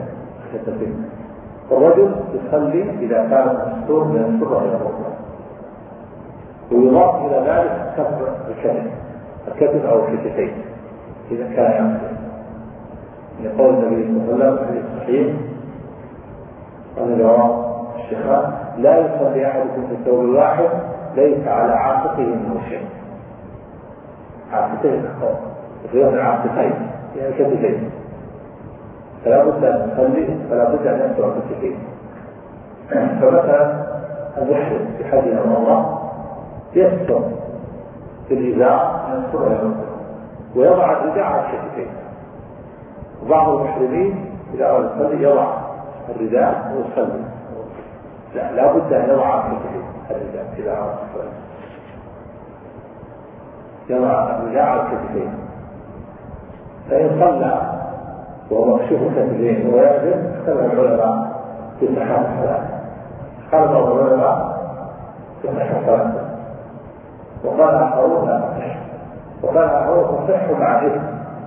الرجل يصلي إذا كان مستور من السرة إلى الركبة، ويضاف إلى ذلك كسر الكتف أو الكتفين إذا كان يمكن، لقول النبي صلى الله عليه وسلم في الصحيح قال رواه الشيخان: لا يصلي أحدكم في الثوب الواحد ليس على عاتقه منه شيء. عاتقين وفي العاتقين يعني الكتفين، فلا بد أن نصلي، فلا بد أن يستر الكتفين. فمثلا المحرم في حج رمضان يستر في الإزار من السرة إلى الركبة ويضع الرداء على الكتفين. وبعض المحرمين إذا أراد يصلي يضع الرداء ويصلي، لا بد أن يضع على الكتفين الرداء إذا أراد يصلي، يضع الرداء على الكتفين. فإن صلى وهو مكشوف الكتفين ويقدر اختلف العلماء في صحة الصلاة. قال بعض العلماء في صحة الصلاة، وقال آخرون لا تصح، وقال آخرون تصح مع الإثم.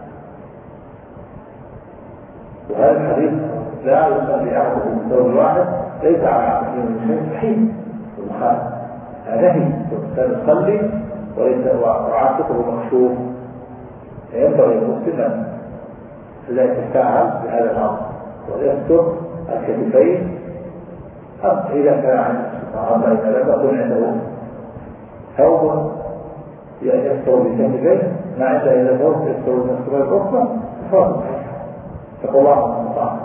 وهذا الحديث لا يصلي أحدكم من ثوب واحد ليس على عاتقه من شيء صحيح المخالف، هذا نهي يصلي وليس وعاتقه مكشوف. ينبغي المسلم لا يتساهل بهذا الأمر ويستر الكتفين. إذا كان عنده إذا لم يكن عنده ثوب يستر بكتفين ما عنده إلا ثوب يستر بنصف الركبة فهو تقول الله سبحانه.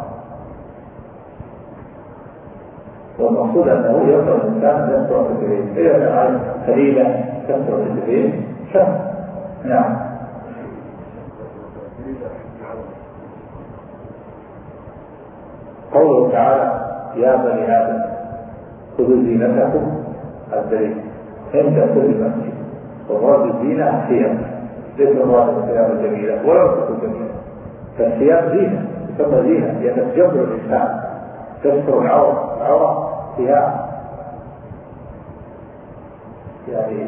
والمقصود أنه يستر الإنسان يستر الكتفين، إذا كان عنده قليلا يستر الكتفين شهر. نعم. قوله تعالى: يا بني آدم خذوا زينتكم الدليل عند كل مسجد. ومراد الزينة الثياب، ليس مراد الثياب الجميلة ولا تكون جميلة، فالثياب زينة تسمى زينة يتجمل الإنسان تستر العورة ثياب يعني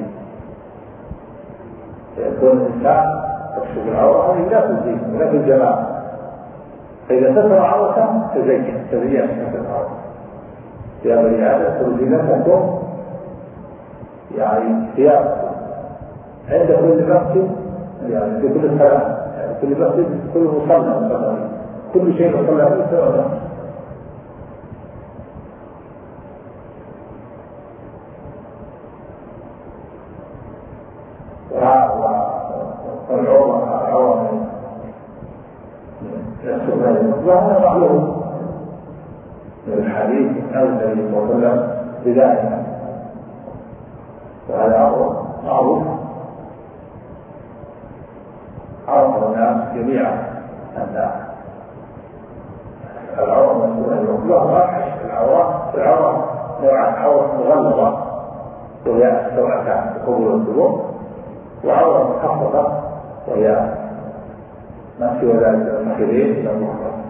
يكون الإنسان تكشف العورة هذه لا تزين ولا في الجمال. فإذا ستر عورته تزين ستر العورة. يا بني آدم خذوا زينتكم يعني ثيابكم عند كل مسجد، يعني في كل صلاة، يعني كل مسجد كل مصلى كل شيء مصلى فيه سواء. والعورة وهذا معلوم من الحديث عن النبي صلى الله عليه وسلم بذلك، وهذا أمر معروف عرف الناس جميعا أن العورة مسؤولة له كشف العورة نوعا عورة مغلظة وهي سواء كانت قبول القلوب، وعورة مخفضة وهي ما سوى ذلك المحرين له حرام.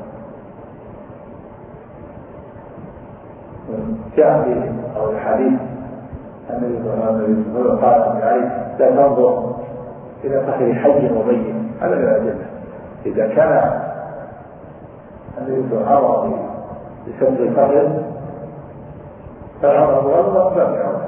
جاء في أو الحديث النبي صلى الله عليه وسلم قال لا تنظر إلى فخر حي وميت، هذا من الأدلة. إذا كان النبي صلى الله عليه وسلم بسبب الفخر فالعمر والله لا يعمل.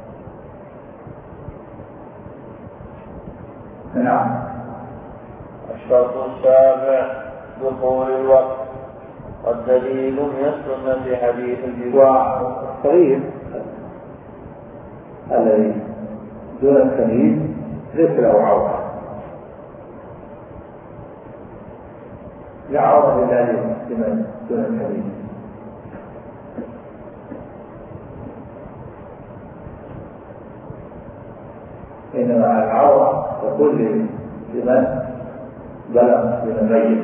نعم. الشرط السابع دخول الوقت، والدليل من السنة حديث الجبريل. والصغير الذي دون التمييز ليس له عورة، لا عورة إلا لمن دون التمييز. إنما العورة تكون لمن بلغ من الميت،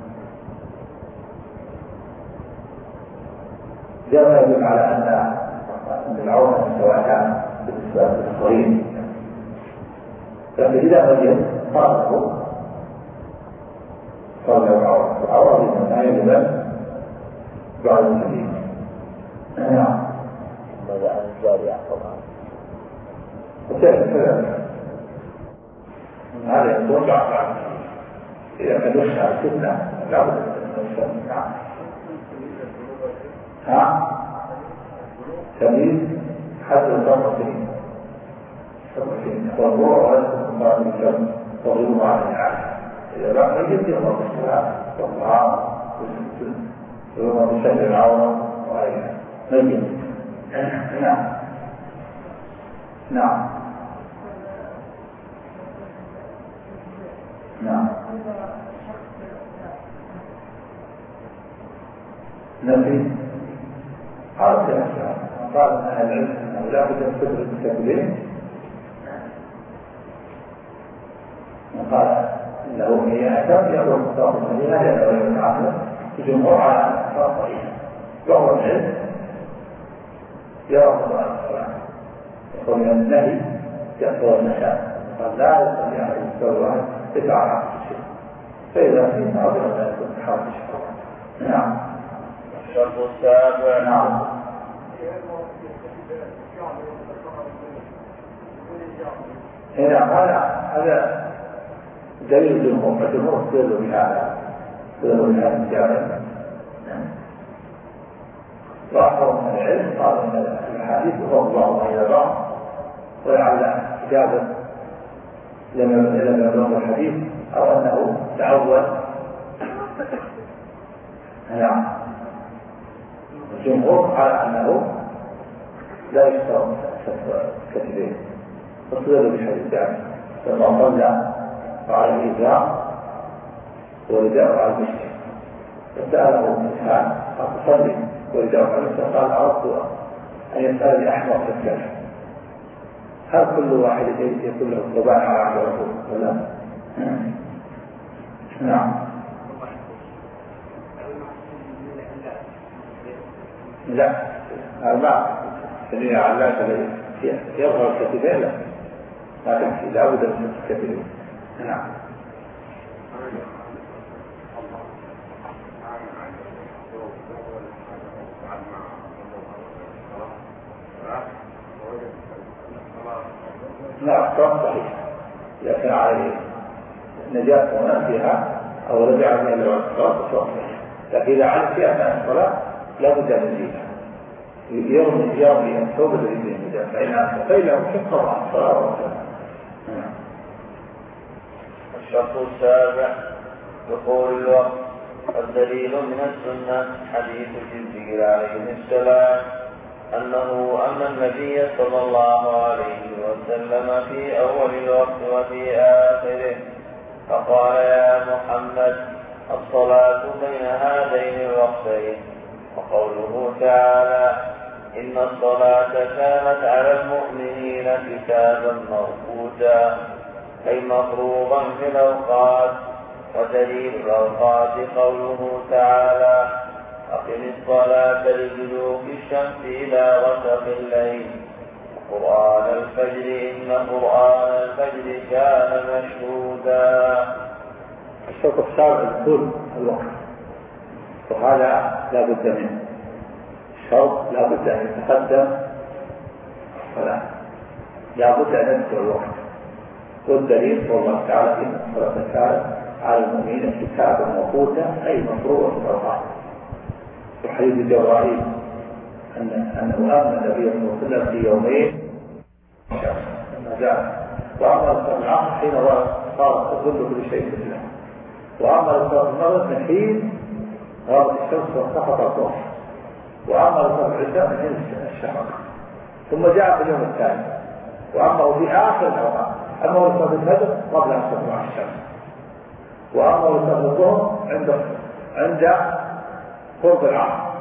كما يدل على أن العورة سواء بالنسبة للصغير. فإذا ميت صار له عورة، العورة لمن بعد الحديث. نعم. ماذا عن الجارية طبعا؟ هذا يكون بعد إذا كان يخشى الفتنة لا بد من الفتنة. تمييز حتى 7 سنين والروح ولكم بعد الجنة تضرب على العالم. إذا لا يجب الله بالسلام والطعام ثم بشكل العورة وغيرها نجد. نعم. نعم. نعم. نبي عرض الأسلام قال من أهل العلم أنه لا بد من كثرة التكبير، وقال إنه هي أحكام يقول مصطفى المدينة لأنه يتعامل الجمهور على أحكام صحيحة. وهو العلم يرى مصطفى الصلاة يقول من النهي يأثر النشاء، قال لا يستطيع أن يستوى واحد يفعل عن الشيء، فإذا في معظم لا يكون حرام الشيء. نعم. الشرط السابع. نعم. هذا دليل الجمهور، الجمهور استدلوا بهذا الجامع. وأكثر من العلم قال أن الحديث يفضل بعضها إلى بعض، ولعل إجابة لم يبلغ الحديث أو أنه تعود. نعم. الجمهور على أنه لا يشترط كثيرين، فاستدلوا بحديث يعني لما صلى على الإزار والرداء على المشرك فسأله إنسان أصلي والرداء على المشرك قال أردت أن يسأل أحمر في الكلام، هل كل واحد يكون له طباع على عهد الرسول ولا؟ نعم. لا الماء الذي علاك يظهر الكتفين لا تكفي، لا بد من الكتفين. نعم. لا صحيح إذا كان عليه نجاة ونفسها أو رجع من الوقت صحيح، لكن إذا علم في أثناء الصلاة لا بد من زينة يرمي الثوب الذي فيه النجاة فإنه ممكن طبعا الصلاة والسلام. الشرط السابع دخول الوقت، الدليل من السنة حديث جبريل عليه السلام أن النبي صلى الله عليه وسلم في أول الوقت وفي آخره فقال يا محمد الصلاة بين هذين الوقتين، وقوله تعالى إن الصلاة كانت على المؤمنين كتابا موقوتا أي مفروضا في الأوقات. ودليل الأوقات قوله تعالى أقم الصلاة لدلوك الشمس إلى غسق الليل قرآن الفجر إن قرآن الفجر كان مشهودا. الشرط السابع دخول الوقت، وهذا لا بد منه، الشرط لا بد أن يتقدم الصلاة، لا بد أن يدخل الوقت. والدليل قول الله تعالى إن الصلاة كانت على المؤمنين كتابا موقوتا أي مفروضة الأربعة. وحديث جبرائيل أنه آمن النبي صلى الله عليه وسلم في يومين لما جاء، وأمر العصر حين صار تظل كل شيء بالله، وأمر صلاة المغرب من حين غابت الشمس وانخفض الظهر، وأمر صلاة العشاء من حين الشفق، ثم جاء في اليوم الثاني وأمره في آخر الأوقات، أمره صلاة الفجر قبل أن تطلع الشمس، وأمره صلاة الظهر عند قرب العصر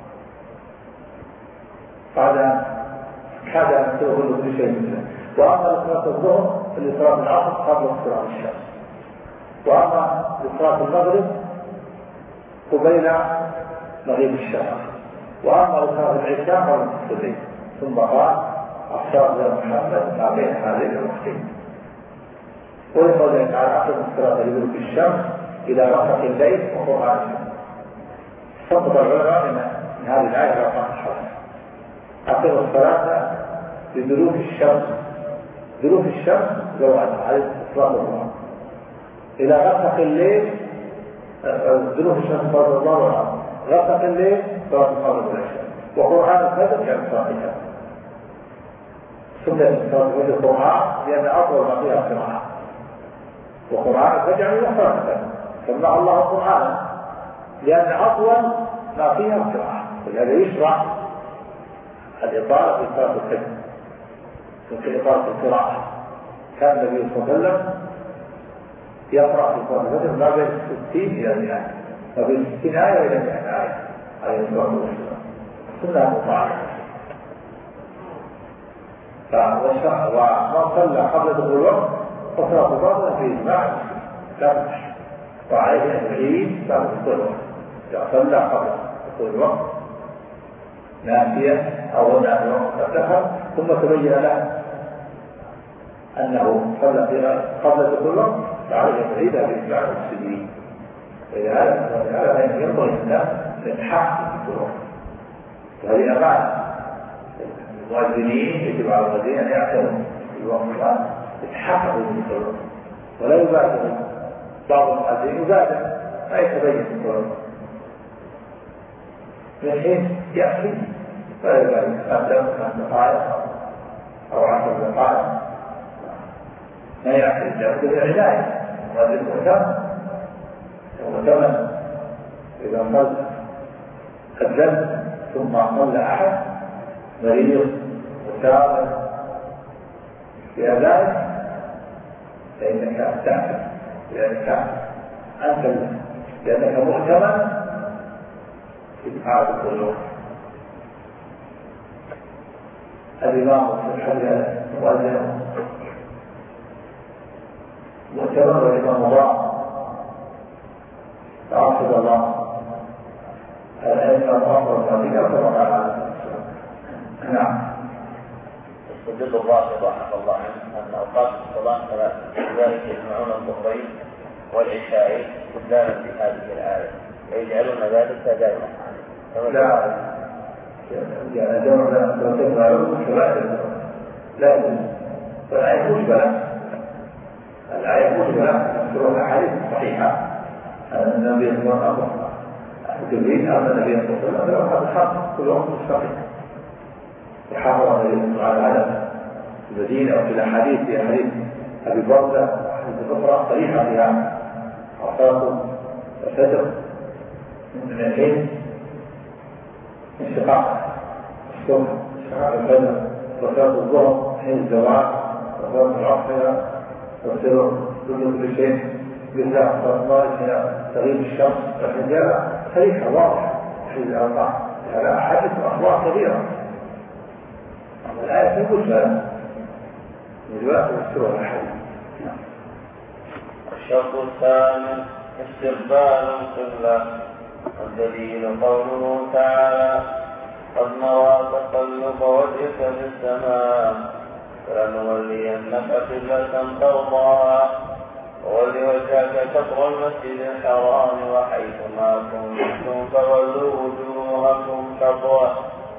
بعد كاد أن تغل كل شيء بالله، وأما لصلاة الظهر لصلاة العصر قبل اصطلاع الشمس، وأما لصلاة المغرب قبيل مغيب الشفق، وأما لصلاة العشاء قبل نصف الليل. ثم قال الصلاة يا محمد ما بين هذين الوقتين. ولقوله تعالى أقم الصلاة لدلوك الشمس إلى غسق الليل وقرآن الشمس. سقط العلماء من هذه الآية على أقام الحرم. أقم الصلاة لدلوك الشمس، دلوك الشمس زوال على صلاة الظهر، إلى غسق الليل دلوك الشمس صلاة الظهر والعصر، غسق الليل صلاة المغرب والعشاء، وقرآن الفجر يعني صلاة الفجر. سميت صلاة الفجر القرآن لأن أطول ما فيها قراءة، وقرآن الفجر يعني صلاة الفجر سمع الله قرآنا لأن أطول ما فيها قراءة، ولهذا يشرع الإطالة في صلاة الفجر وفي إطالة القراءة. كان النبي صلى الله عليه وسلم يقرأ في صلاة الفجر ما بين 60 إلى 100، ما بين 60 آية إلى 100 آية عليه الصلاة والسلام، سنة مطاعة. ومن صلى قبل دخول الوقت فصلاة الفجر في إجماع لا تمشي، وعليه أن يعيد بعد دخول الوقت. إذا صلى قبل دخول الوقت ناسيا أو ناسيا قد دخل ثم تبين له أنه صلى قبل دخول الوقت فعليه أن يعيد بإجماع المسلمين. هذا ينبغي الناس للحق في الوقت، وهذه أمانة المؤذنين يجب على المؤذنين أن يعتنوا في الوقت الآن يتحققوا في الوقت، ولا يبادر بعض المؤذنين يبادر ما يتبين في الوقت من حين يأتي فلا يبادر 5 دقائق أو 10 دقائق ما يأتي يأخذ العناية. المؤذن مؤتمن إذا صلى أذن ثم صلى أحد مريض مسافر في ذلك فإنك تعتمد، لأنك مؤتمن في إعادة القلوب. الإمام في الحديث مؤذن مؤتمن والإمام الله فأرشد الله الأئمة الأفضل فاتحة كما قال عليه الصلاة والسلام. نعم. يستدل الرافضة رحمه الله عنه أن أوقات الصلاة ثلاثة، لذلك يجمعون الظهرين والعشاءين استدلالا بهذه الآية ويجعلون ذلك دائما. لا يعني جمعنا لو تفعلون كبائر لا يجوز، فالآية مشبهة، الآية مشبهة تذكر الأحاديث الصحيحة أن النبي صلى الله عليه وسلم جبريل أن النبي صلى الله عليه وسلم قد حافظ كل وقت مستقيم، وحافظ النبي صلى الله عليه وسلم في المدينة وفي الأحاديث في حديث أبي بردة وحديث أخرى صريحة فيها أوقات الفجر من الحين انشقاق الصبح، انشقاق الفجر، وصلاة الظهر حين الزوال، وصلاة العصر تصير كل شيء بالله صلى حين تغيب الشمس، الحجاب صريحة واضحة في الأوقات. هذا أحاديث أخبار كبيرة. الآية تقول من جواب السورة الحديث. الشرط الثاني استقبال القبلة، والدليل قوله تعالى قد نرى تقلب وجهك في السماء فلنولينك قبلة ترضاها وول وجهك شطر المسجد الحرام وحيثما كنتم فولوا وجوهكم شطره.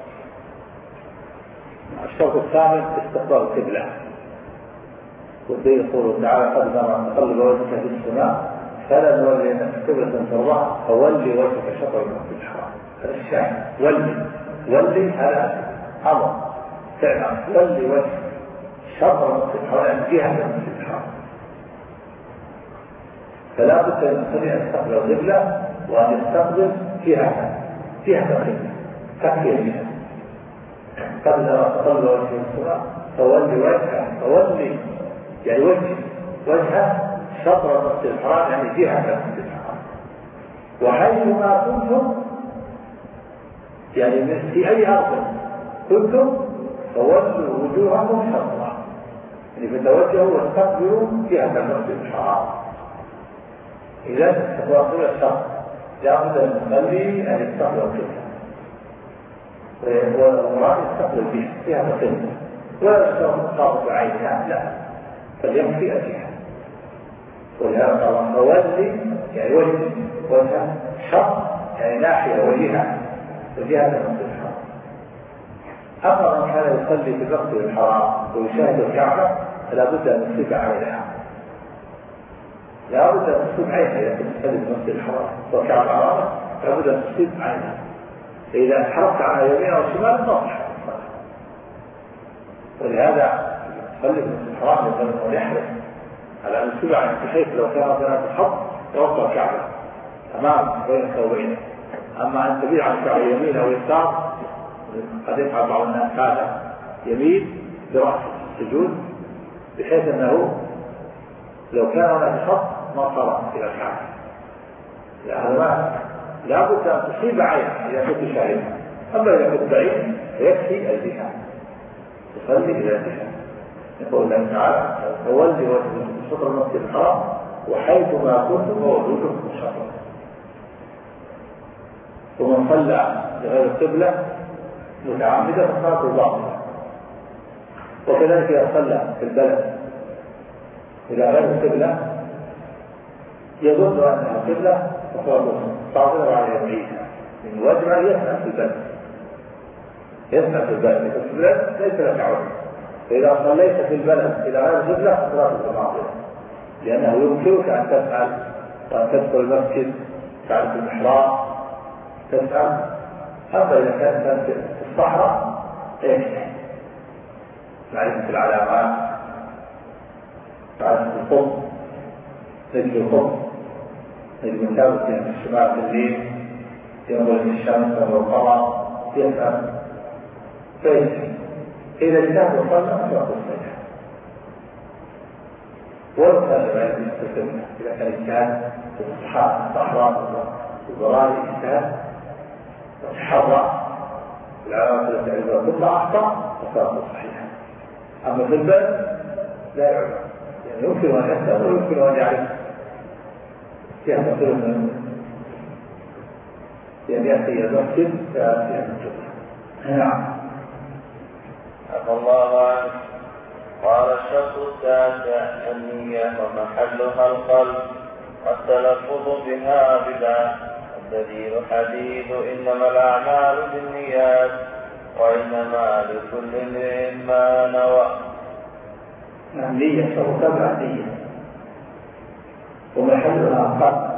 الشرط الثامن استقبال القبلة، والدليل يقول تعالى قد نرى تقلب وجهك في السماء فلنولينك قبلة ترضاها فولي وجهك شطر المسجد الحرام. هذا الشاهد، ولي هذا امر فعلا، ولي وجهك شطر المسجد الحرام جهة المسجد الحرام. فلا بد ان يستقبل القبلة وان يستقبل جهة القبلة تكفي الجهة. قد نرى تقلب وجهك في السماء فولي وجهك، فولي يعني وجهه شطر المسجد الحرام يعني جهة المسجد الحرام. وحيثما كنتم يعني في أي أرض كنتم فولوا وجوهكم شطرا، يعني فتوجهوا واستقبلوا جهة المسجد الحرام. إذا استقبلوا الشطر لابد أن نخلي أن يستقبل القبلة، والمراد يستقبل جهة القبلة ولا يستقبل طرف عينها، لا فليكفي الجهة. ولهذا قال فولي يعني وجه شطر يعني ناحية وجهة المسجد الحرام. أما من كان يصلي في المسجد الحرام ويشاهد الكعبة فلا بد أن يصب عينها، لا بد أن تصب عينها إذا كنت تصلي في المسجد الحرام والكعبة أمامك لا بد أن تصب عينها، فإذا انحرفت عنها يمين أو شمال تصح. ولهذا تصلي في المسجد الحرام ينبغي أن يحرص على أن يصب عينها، بحيث لو كان هناك الحظ توقع الكعبة أمامك بينك وبينه. أما أن تبيع عن الكعبة يمين أو يسار قد يفعل بعض الناس هذا، يمين برأسه السجود بحيث أنه لو كان هناك خط ما صار إلى الكعبة. لا بد أن تصيب عينها إذا كنت شاهدها، أما إذا كنت بعيد فيكفي الجهة تصلي إلى الجهة. يقول الله تعالى فولي وجهك شطر المسجد الحرام وحيثما كنتم فولوكم شطره. ومن صلى لغير القبلة متعمدا فصلاته باطلة. وكذلك إذا صلى في البلد إلى غير القبلة يظن أنها قبلة فصلاته باطلة وعليه يعيدها، من وجه يسمع في البلد، في البلد ليس لك عذر. فإذا صليت في البلد إلى غير القبلة فصلاته باطلة، لأنه يمكنك أن تفعل وأن تدخل المسجد تعرف المحراب تسأل. أما إذا كانت في الصحراء معرفة العلامات، معرفة الخط، نجد الخط، نجد مسافة في الشمال في الليل، ينظر في الشمس والقمر، يسأل فيسأل. إذا اجتهد وصلنا فلا تصلح. ولو كان غير مستقيم، إذا كان اجتهاد في الصحراء والضرائب اجتهاد وتحرى العلامات التي عندها ثم أخطأ فصارت صحيحة. أما في البلد لا يعلم، يعني يمكن أن يسأل ويمكن أن يعرف كيف تصير يعني يأتي المسجد في المسجد. نعم. عفى الله عنه. قال الشرط التاسع النية ومحلها القلب والتلفظ بها بدعة. الدليل حديث إنما الأعمال بالنيات وإنما لكل امرئ ما نوى. النية شرط تبع النية ومحلها القلب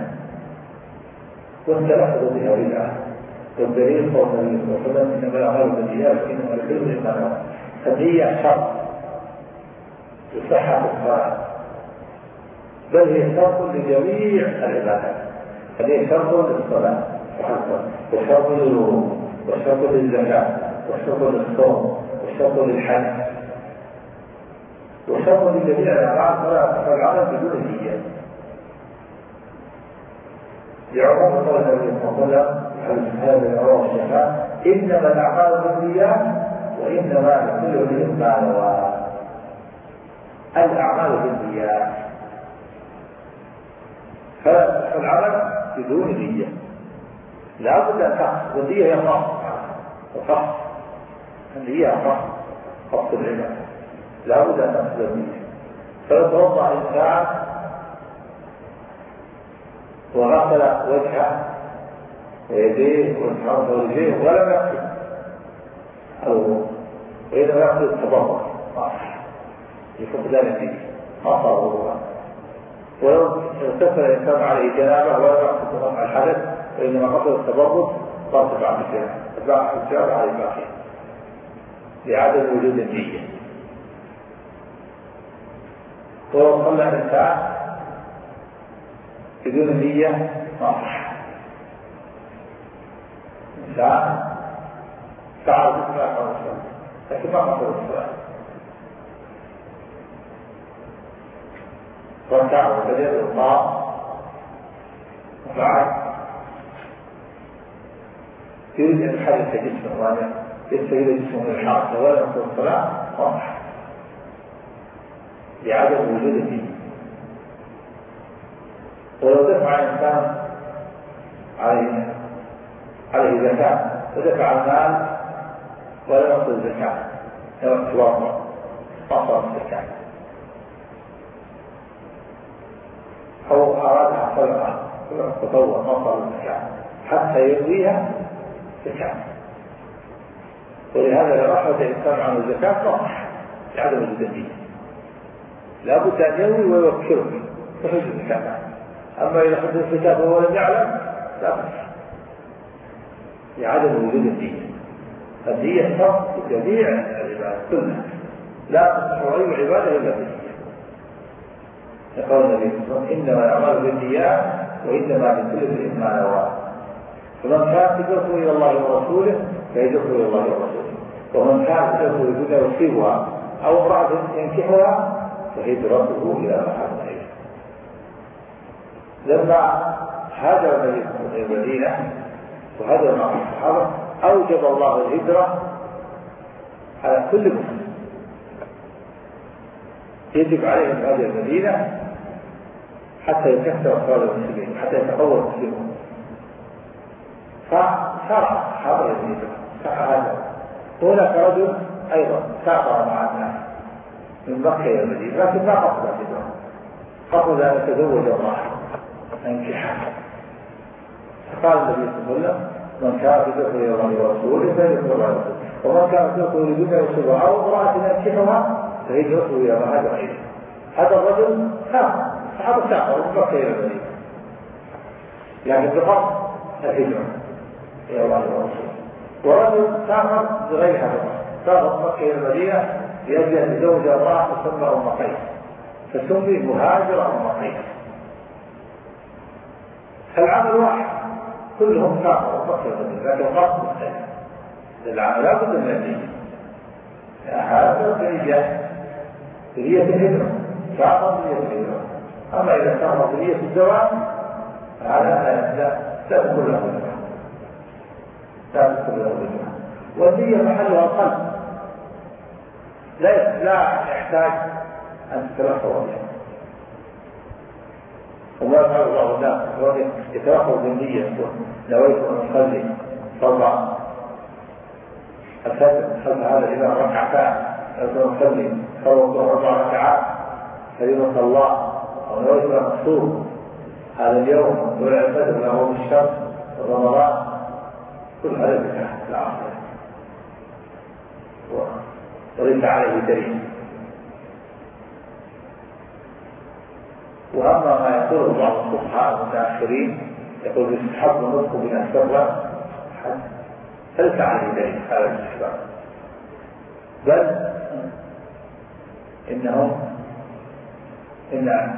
والتلفظ بها بدعة. والدليل قول النبي صلى الله عليه وسلم إنما الأعمال بالنيات وإنما لكل امرئ ما نوى. النية شرط لصحة الصلاة، بل هي شرط لجميع العبادات. هذه شرط للصلاة وشرط للوضوء وشرط للزكاة وشرط للصوم وشرط للحج وشرط لجميع الأعمال فلا تفعل العمل بدون نية. لعموم قول النبي صلى الله عليه وسلم حديث هذا رواه الشيخان إنما الأعمال بالنيات وإنما لكل امرئ ما نوى. الأعمال بالنيات فلا تصح العمل بدون نية، لا بد أن تقصد. والنية هي قصد النية قصد العبادة، لا بد أن تقصد النية. فلو توضأ إنسان وغسل وجهه ويديه ووجهه ورجليه ولم يغسل الوضوء، وإذا يغسل التبرع لفقدان فيه ما صار وضوءا. ولو اغتسل الإنسان عليه جنابه ولم يغسل رفع الحدث وإنما قصد التبرد صار تبع الثياب على الباقي لعدم وجود النية. ولو صلى الإنسان بدون النية ما صح. إنسان فعل بسم الله الرحمن الرحيم لكن ما قصد الصلاة، ركع وسجد وقام وفعل يريد أن يحرك جسمه وأن يستغل جسمه من الحركة ولا يقصد الصلاة واضح لعدم وجود الدين. ولو دفع الإنسان عليه زكاة ودفع المال ولا يقصد الزكاة واضح ما صار الزكاة، أو أراد حصلها تطور ما صار الزكاة حتى يرويها زكاة. ولهذا لو أخذ الإنسان عن الزكاة صح لعدم وجود الدين، لا بد أن يروي ويوكله ويخرج الزكاة. أما إذا خرج الزكاة وهو لم يعلم لا بأس لعدم وجود الدين. الدين شرط في جميع العبادات كلها، لا تصح أي عبادة إلا بالدين. يقول النبي صلى الله عليه وسلم إنما الأعمال بالنيات وإنما لكل امرئ ما نوى، فمن كان هجرته إلى الله ورسوله فهجرته إلى الله ورسوله، ومن كان هجرته لدنيا يصيبها أو امرأة ينكحها فهجرته إلى ما حرم إليه. لما هاجر النبي صلى الله عليه وسلم المدينة وهاجر مع الصحابة أوجب الله الهجرة على كل مسلم، يجب عليهم هذه المدينة حتى يكثر أفراد المسلمين حتى يتقوى المسلمون. فشرع حاضر الهجرة هذا. هناك رجل أيضا سافر مع الناس من مكة إلى المدينة لكن ما قصد الهجرة، قصد أن يتزوج امرأة أنكحها. فقال النبي صلى الله عليه وسلم من كان هجرته إلى الله ورسوله فهجرته إلى الله ورسوله، ومن كان هجرته لدنيا يصيبها أو امرأة ينكحها فهجرته إلى ما هاجر إليه. هذا الرجل سافر، صحابة سافروا من مكة إلى المدينة يعني بفرض الهجرة إلى الله ورسوله. ورجل سافر بغير هذا، سافر من مكة إلى المدينة لأجل أن يتزوج امرأة تسمى أم قيس فسمي مهاجر أم قيس. فالعمل واحد كلهم سافروا مكة إلى المدينة لكن القصد مختلف. العمل لا بد من النية، هذا بنية الهجرة سافر بنية الهجرة. أما إذا سافر بنية الزواج هذا لا تكون له هجرة، لا تكون له هجرة. والنية محلها القلب، لا يحتاج أن تتلفظ بها. وما يفعل الله الناس يتلفظ بالنية نويت أن أصلي صلى الفجر خلف هذا الإمام ركعتان أو أصلي صلى الظهر 4 ركعات كلمة الله أو نويت أن أصوم هذا اليوم طلع الفجر له بالشمس رمضان، كل هذا بكاء العصر وليس عليه دليل. وأما ما يقوله بعض الفقهاء المتأخرين يقول يستحب النطق من السر فليس عليه دليل هذا الاستحباب، بل إن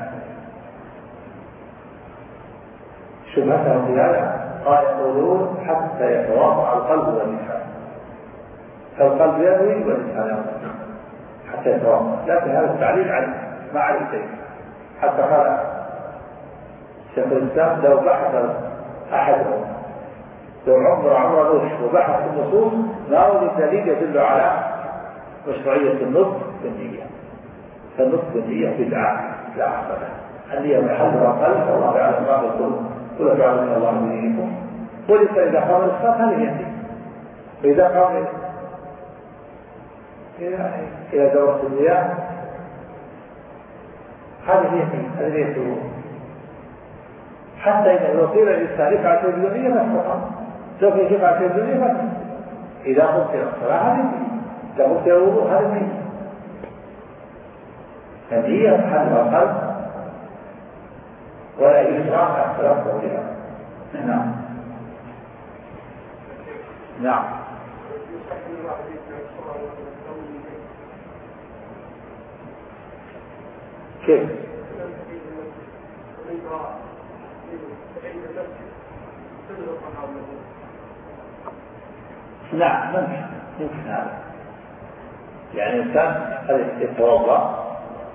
شبهتهم في هذا قال يقولون حتى يتواضع القلب واللسان، فالقلب ينوي واللسان ينوي حتى يتواضع، لكن هذا التعليل عن ما عليه دليل. حتى قال شيخ الإسلام لو بحث أحدهم لو عمر نوح وبحث في النصوص ما وجد دليل يدل على مشروعية النطق بالنية، فالنطق بالنية بدعة لا أصل لها. النية محلها قلب الله يعلم ما في القلوب قل تعالى الله بدينكم، وليس إذا قام الإسلام هذا يهدي، وإذا قام إلى دورة المياه هذه هي حتى إذا لو قيل الإنسان يفعل شيء بدونية ما استطاع، سوف يفعل شيء بدونية ما استطاع. إذا قمت إلى الصلاة هذه إذا قمت إلى الوضوء هذا النية، النية محل القلب ولا يشرع الصلاة بها. نعم نعم. كيف؟ نعم ممكن هذا، يعني الإنسان قد يتوضأ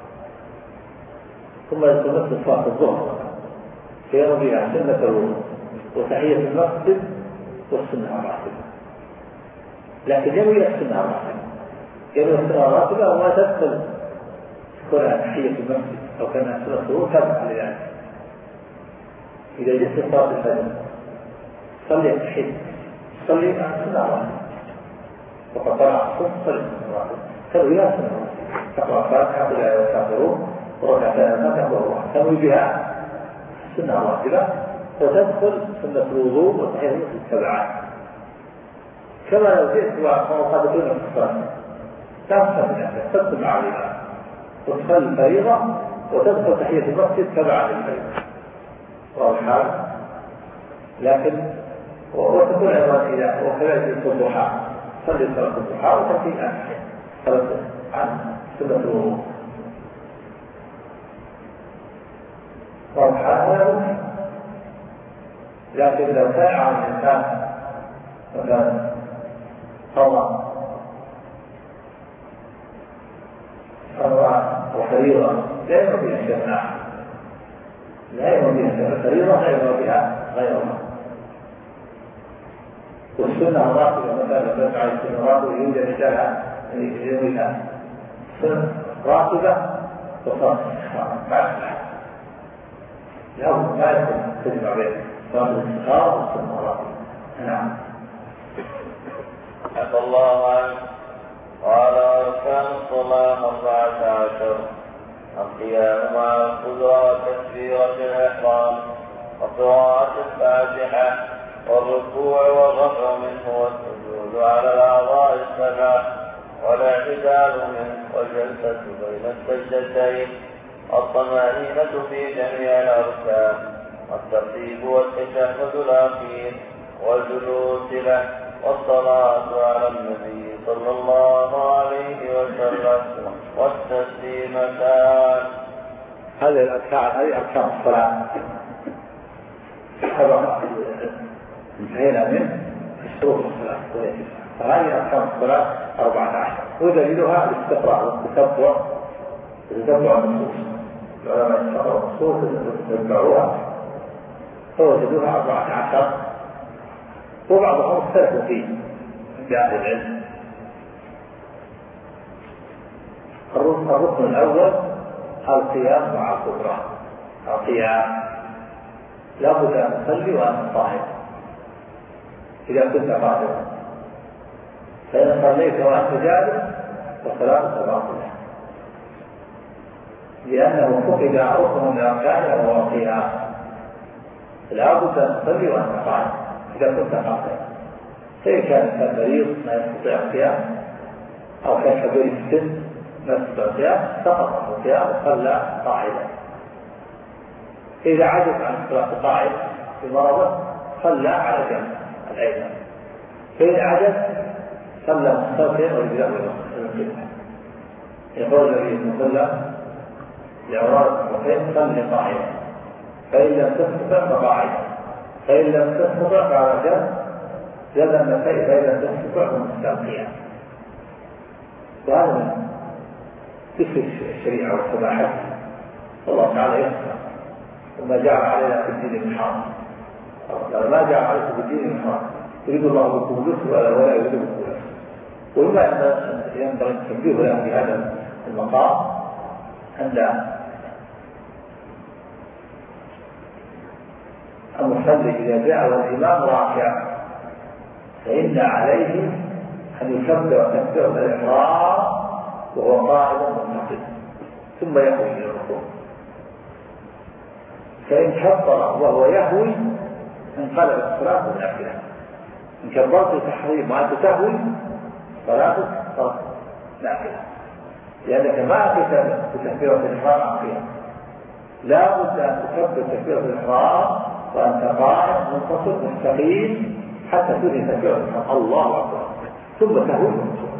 ثم يدخل نفس صلاة الظهر فيرى بها سنة الوضوء وتحية المسجد والسنة الراتبة، لكن يروي السنة الراتبة، يروي السنة الراتبة وما تدخل كلها تحية المسجد أو كان سنة الوضوء تبع لذلك. إذا جئت صلاة الفجر صلي التحية، صلي مع السنة الراتبة، وقد طلع الصبح صلي السنة الراتبة، تروي لها السنة الراتبة، تقرأ الفاتحة ولا يستغفرون وركعتين الفاتحة والروح، تروي بها السنة الراتبة وتدخل سنة الوضوء وتحية المسجد تبعا. كما لو جئت وقد دون الصلاة تفهم نفسك تدخل مع الإمام وتصلي الفريضة وتدخل تحية المسجد تبعا للفريضة والحال، لكن وتكون أيضا إذا وكذلك الضحى صلي صلاة الضحى وتأتي عن سنة الوضوء والحال ولا ممكن. لكن لو كان على الإنسان مثلا صلاة وفريضة لا يمر بها شيء، لا يمر بها شيء، الفريضة لا يمر بها غيرها، والسنة الراتبة مثلا تفعل السنة الراتبة يوجد رجالها يومها سنة راتبة وصلاة الاستخارة لا يكون تجمع بين صلاة الاستخارة والسنة الراتبة. نعم. عفى الله عنه. قال أركان الصلاة 14: القيام مع القدرة وتكبيرة الإحرام وقراءة الفاتحة والركوع والرفع منه والسجود على الأعضاء السبع والاعتدال منه والجلسة بين السجدتين والطمأنينة في جميع الأركان والترتيب والتشهد الأخير والجلوس له والصلاة على النبي صلى الله عليه وسلم والتسليمتان. هذه الأركان هذه أركان الصلاة انتهينا من شروط الصلاة، فهذه أركان الصلاة 14 ودليلها الاستقراء والتتبع النصوص. العلماء استقرأوا النصوص يتبعوها فوجدوها 14 وبعضهم اختلفوا فيه عند أهل العلم. الركن الأول القيام مع القدرة. القيام لا بد أن تصلي وأنت قائم إذا كنت قادرا، فإن صليت وأنت جالس فصلاتك باطلة، لأنه فقد ركن من أركانه وهو القيام. لا بد أن تصلي وأنت قائم إذا كنت قادرا، سواء كان مريض ما يستطيع القيام أو كان كبير السن ما يستطيع القيام سقط القيام وصلى قاعدا. إذا عجز عن الصلاة قاعد بمرضه صلى على جنب الأيمن، فإن عجز صلى مستقيما ورجله القبلة. يقول النبي صلى الله عليه وسلم لعمر بن صل قاعدا، فإن لم تستطع فقاعدا، فإن لم تستطع فعلى جنب جزم، فإن لم تستطع فمستقيما. وهذا من كفر الشريعة والسماحة، والله تعالى يسمع وما جعل علينا في الدين من حرام. ما جعل عليكم في الدين من حرام، يريد الله بكم اليسر ولا يريد بكم العسر. وما ينبغي التنبيه له في هذا المقام أن المصلي إذا جاء والإمام راكع فإن عليه أن يكبر تكبيرة الإحرام وهو قائم منتقد ثم يخرج إلى الركوع، فإن كبر وهو يهوي انقلب الصلاة نافلة. إن كبرت التحريم وأنت تهوي صلاتك صارت نافلة، لأنك ما أتيت بتكبيرة الإحرام عقيا. لا بد أن تكبر تكبيرة الإحرام وأنت قائم منتصب مستقيم حتى تنهي تكبيرة الإحرام الله أكبر، ثم تهوي.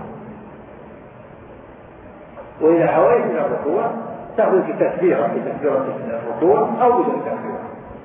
وإذا هويت إلى الركوع تهوي بتكبيرة الركوع أو بدون تكبيرة.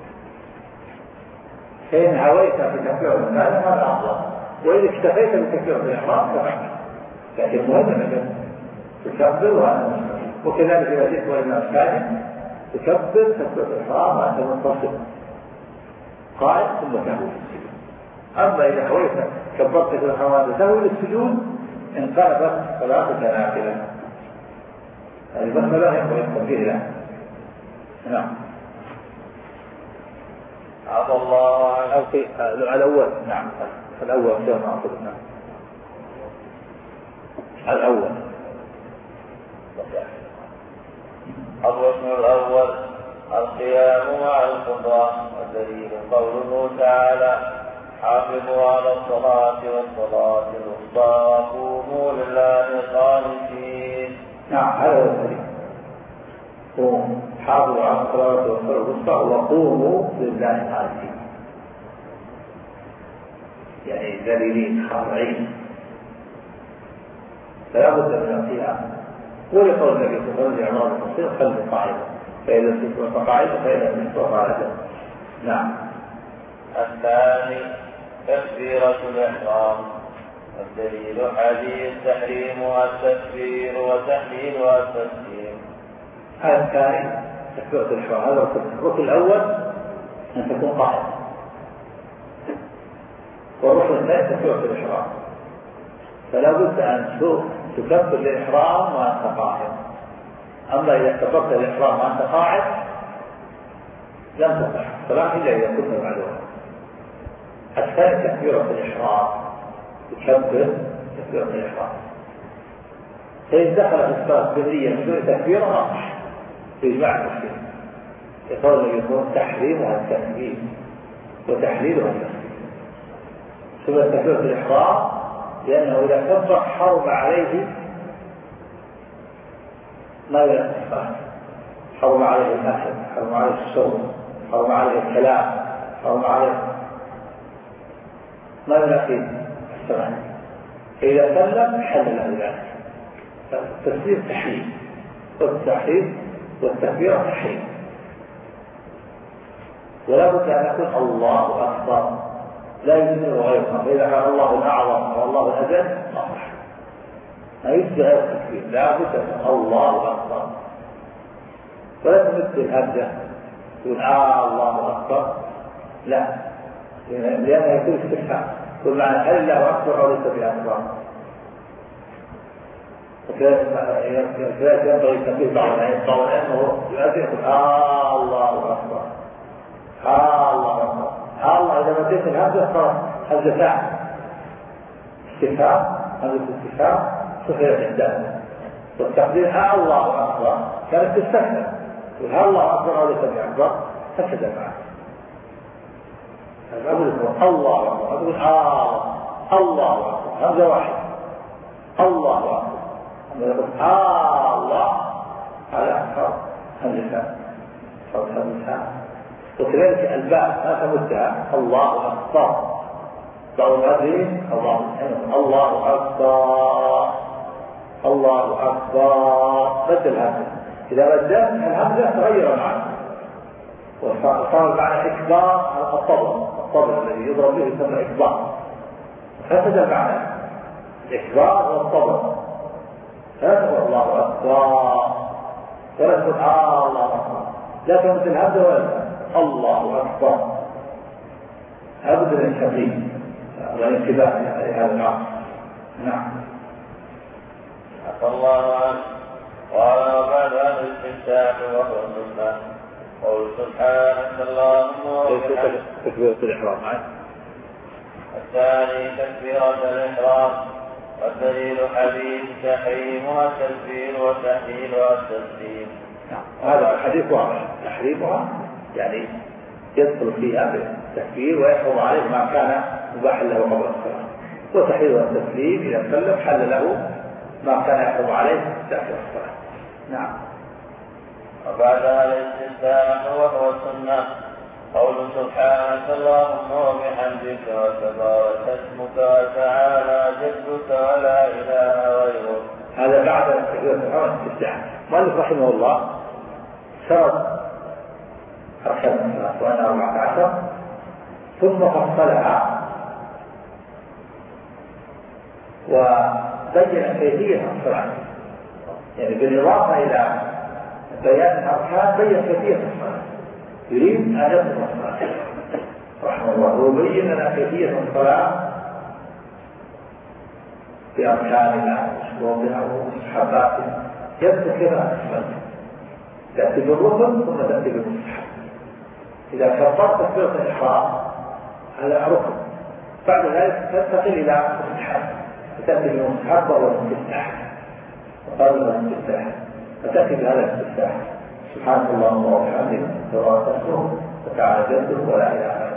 فإن هويت بتكبيرة الإحرام هذا أفضل، وإذا اكتفيت بتكبيرة الإحرام فأحسن. لكن مهم أنك تكبر وكذلك إذا جئت والإمام ساجد تكبر تكبيرة الإحرام وأنت منتصب قائم ثم تهوي للسجود. أما إذا هويت كبرت تكبيرة الإحرام وأنت تهوي للسجود انقلبت صلاتك نافلة. هذه مسألة ينبغي التنبيه لها. نعم. عفى الله عنه. الأول. نعم الأول كما أقول. نعم الأول. الركن الأول القيام مع القدرة، والدليل قوله تعالى: حافظوا على الصلاة والصلاة الوسطى وقوموا لله قانتين. نعم هذا هو الدليل. حافظوا على الصلاة والصلاة الوسطى وقوموا لله قانتين، يعني دليلين خاضعين فلا بد من القيام. ولقول النبي صلى الله عليه وسلم لعمار بن الخطاب: خلوا قاعدة فإذا استوى فقاعدة فإذا لم يستوى فقاعدة. نعم. الثاني تكبيرة الإحرام، والدليل حديث تحريمها التكبير وتحليلها التسليم. هذا الثاني تكبيرة الإحرام. هذا الركن الأول أن تكون قاعدة، والركن الثاني تكبيرة الإحرام. فلا بد أن تكبر الإحرام وأنت قاعد. أما إذا كبرت الإحرام وأنت قاعد لم تصح الصلاة إلا إذا كنت معلومة. الثاني تكبيرة الإحرام، تكبر تكبيرة الإحرام. فإن دخل في الصلاة بالنية بدون تكبيرة ما صح بإجماع المسلمين. يقول النبي صلى الله عليه وسلم: تحريمها التكبير وتحليلها التسليم. ثم تكبيرة الإحرام لأنه إذا كبر حرم عليه ما ينفع الصلاة، حرم عليه الأكل، حرم عليه الشرب، حرم عليه الكلام، حرم عليه ما ينفع الصلاة. فإذا سلم حل له ذلك. فالتسليم تحريم، والتحريم والتكبير تحريم. ولا بد أن يكون الله أكبر، لا يجوز غيره. فإذا كان الله الأعظم والله الأجل ما صح، ما يجوز غير التكبير. لا بد أن الله أكبر، ولا تمد الهمزة تقول الله أكبر، لا، لأنه يكون استفهام. كل معنى هل الله أكبر أو ليس بأكبر. وكذلك ينبغي التنبيه بعض العلم وهو يؤذن يقول الله أكبر، الله أكبر. الله إذا مديت الهمزة صارت همزتان استفهام، همزة استفهام صفر الإحداث. والتقدير الله أكبر كانت تستفهم، تقول الله أكبر أو ليس بأكبر فسد معه. أقول الله أكبر، أقول الله أكبر، همزة واحدة الله أكبر. أما يقول الله على أكبر همزتان صارت همزتان. وكذلك الباء ما تمدها الله أكبر. بعض المؤذنين الله أكبر الله أكبر مد الهمزة. إذا مدت الهمزة تغير معنا وصار معنى إكبار الطبل الذي يضرب به يسمى إكبار، فسد المعنى الإكبار والطبل. لا تقول الله أكبر ولا تقول الله أكبر، لا تمد الهمزة ولا الله أكبر. أبدا التقليد والانتباه لهذا الأمر. نعم. عفى الله عنه. قال: وبعد أن الاستفتاح وهو السنة قول سبحانك اللهم وبحمدك. تكبيرة الإحرام. الثاني تكبيرة الإحرام، والدليل حديث تحريمها التكبير وتحليلها التسليم. هذا الحديث واضح، تحريمها يعني يدخل فيها بالتكبير ويحرم عليه ما كان مباحا له قبل الصلاة، وتحرير التسليم إذا سلم حل له ما كان يحرم عليه داخل الصلاة. نعم. وبعدها الاستفتاح وهو السنة قول سبحانك اللهم وبحمدك وتبارك اسمك وتعالى جدك ولا إله غيرك. هذا بعد تكبيرة الإحرام الاستفتاح. المؤلف رحمه الله سرد أركان الصلاة وأنها 14 ثم فصلها وبين كيفية الصلاة، يعني بالإضافة إلى بيان الأركان بين كيفية الصلاة، يريد أن يصف الصلاة رحمه الله ويبين لنا كيفية الصلاة بأركانها وشروطها ومستحباتها، يذكر كذا الصلاة تأتي بالركن ثم تأتي بالمستحب. إذا كبرت تكبيرة الإحرام هذا ركن، بعد ذلك تنتقل إلى مستحب فتأتي بالمستحب وهو الاستفتاح، وقال الاستفتاح فتأتي بهذا الاستفتاح سبحانك اللهم وبحمدك تبارك اسمك وتعالى جدك ولا إله غيرك.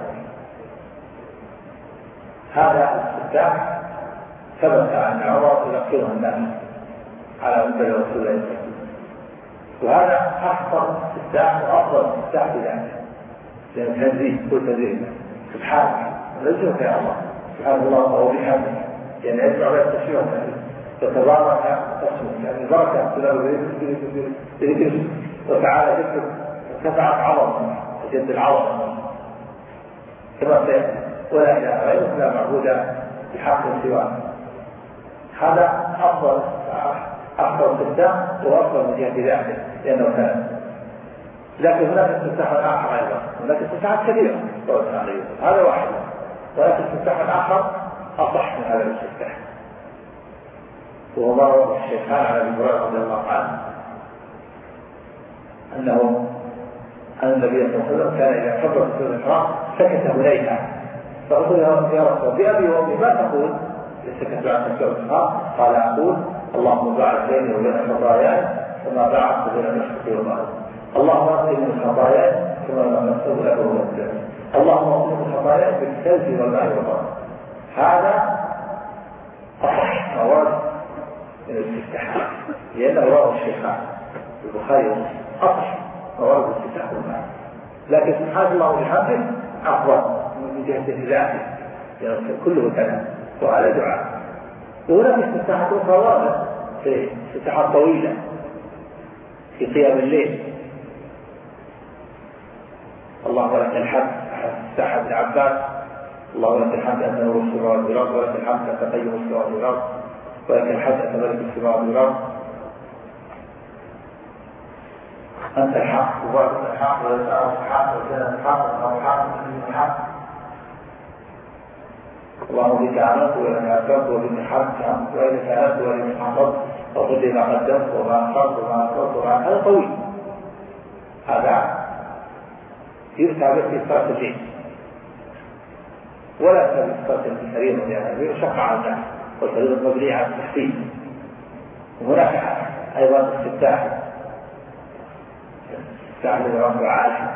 هذا الاستفتاح ثبت عن عمر يذكره الناس على منبر رسول الله صلى الله عليه وسلم، وهذا أحسن استفتاح وأفضل استفتاح في ذلك، لأن تنزيه كل تنزيه سبحانك ونزهك يا الله سبحان الله وبحمدك، يعني يجمع بين التشريع والتنزيه وتبارك اسمك، يعني البركة بذكر وتعالى جدك ارتفعت عظمة جد العظمة كما سيأتي ولا إله غيرك لا معبود بحق سواه. هذا أفضل استفتاح وأفضل من جهة ذاته لأنه كان، لكن هناك استفتاح آخر أيضا، هناك استفتاحات كثيرة هذا واحد، ولكن استفتاح آخر أصح من هذا الاستفتاح، وهو ما رواه الشيخان على ابي هريره رضي الله عنه أن النبي صلى الله عليه وسلم كان إذا كبر في الإحرام سكت هنيئا، فقلت له يا رسول الله بأبي وأمي ما تقول؟ سكت عن تكبيرة الإحرام، قال أقول اللهم باعد بيني وبين خطاياي كما باعدت بين المشرق والمغرب، اللهم اغفر من خطاياي كما غفرت له والجنة، اللهم اغفر من خطاياي بالثلج والماء والبرد. هذا أصح ما ورد من الاستفتاح، لأنه رواه الشيخان البخاري ومسلم أصح ما ورد الاستفتاح والماء، لكن سبحان الله وبحمده أفضل من جهة ذاته، يعني كله كلام وعلى دعاء. وهناك استفتاحات أخرى واردة في استفتاحات طويلة في قيام الليل، اللهم لك الحمد استفتاح ابن عباس، اللهم لك الحمد أنت نور السماوات والأرض، ولك الحمد أنت قيم السماوات والأرض، ولك الحمد أنت ملك السماوات والأرض، أنت الحق وبعد الحق والإسلام الحق والجنة الحق والنار الحق والدين الحق، اللهم بك عملت ولك أسلمت وبك حمدت وإليك أنبت وإليك حفظت وقل لي ما قدمت وما أخرت وما أسررت وما هذا طويل، هذا يؤتى به في صلاة الليل ولا في صلاة الفريضة، يعني يشق على الناس والفريضة مبنية على التخفيف. وهناك أيضا استفتاح رب العالمين،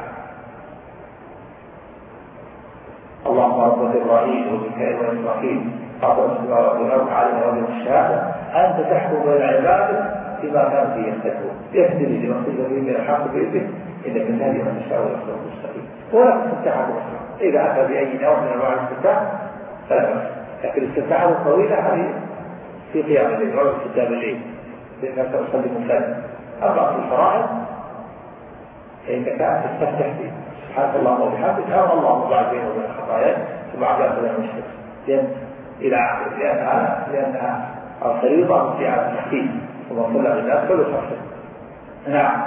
اللهم رب إبراهيم وميكائيل وإسرافيل فاطر السماوات والأرض عالم الغيب والشهادة أنت تحكم بين عبادك فيما كانوا فيه يختلفون اهدني لما اختلف فيه من الحق بإذنك إنك تهدي من تشاء إلى صراط مستقيم. ولا استفتاحات أخرى إذا أتى بأي نوع من أنواع الاستفتاح فلا بأس، لكن الاستفتاحات الطويلة هذه في قيام الليل أو في كتاب الليل لأنك تصلي مسلم. أما في الفرائض فإنك تستفتح فيه سبحانك اللهم وبحمدك يا اللهم باعد بيني وبين خطاياي ثم عذاب بين المشرك، إلى آخره، لأنها الفريضة في على التخفيف ومن صلى بالناس فليخفف. نعم.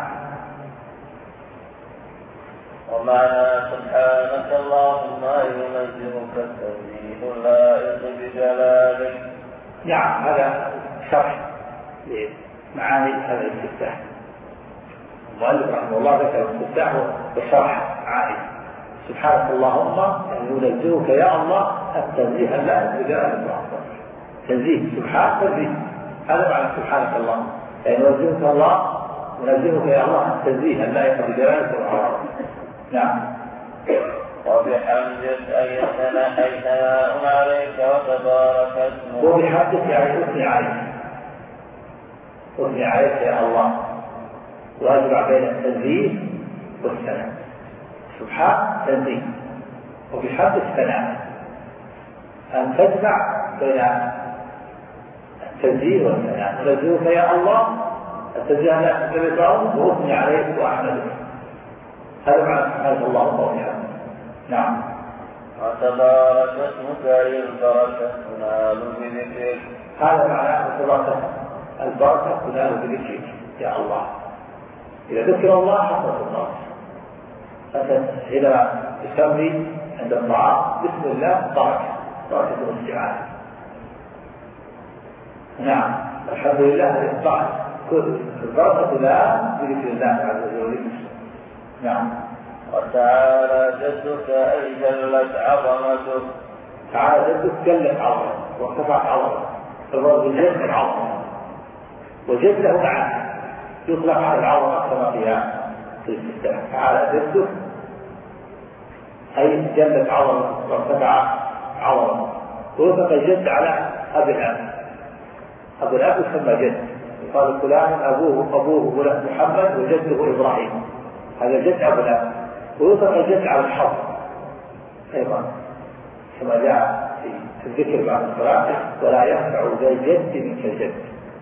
ومعنى سبحانك اللهم ينزهك التنزيه اللائق بجلالك. نعم، هذا شرح لمعاني هذا الاستفتاح. المؤلف رحمه الله ذكر الاستفتاح وشرح معاني سبحانك اللهم يعني ينزهك يا الله التنزيه اللائق بجلالك وعظمتك. تنزيه سبحان تنزيه، هذا معنى سبحانك اللهم، يعني ينزهك الله ينزهك يا الله التنزيه اللائق بجلالك وعظمتك. نعم. وبحمدك أي ثناء عليك وتبارك اسمك. وبحمدك يعني أثني عليك يا الله، واجمع بين التنزيه والثناء. سبحان تنزيه، وبحمدك ثناء، أن تجمع بين التنزيه والثناء. ننزهك يا الله، التنزيه لا تتبعه، وأثني عليك وأحمدك. هذا معنى سبحانك اللهم وبحمدك. نعم. وتبارك اسمك أي البركة تنال بذكرك. هذا معنى البركة تنال بذكرك يا الله. إذا ذكر الله حصلت البركة. فأنت إذا تسمي عند الطعام بسم الله بركة الاستعانة. نعم. الحمد لله الإطلاع كل البركة لا بذكر الله عز وجل. نعم. وتعالى جدك أي جلت عظمتك. تعالى جدك جلت عظمتك وارتفعت عظمتك. الرب الجد العظمة، وجد له معنى يطلق على العظمة كما فيها في الاستثناء. تعالى جدك أي جلت عظمتك وارتفع عظمتك. ويطلق الجد على أبي الأب. أبو الأب يسمى جد، يقال فلان أبوه محمد وجده إبراهيم، هذا جد أبو الأب. ويطلق الجد على الحظ أيضا كما جاء في الذكر بعد الصلاة: ولا ينفع ذا الجد منك الجد.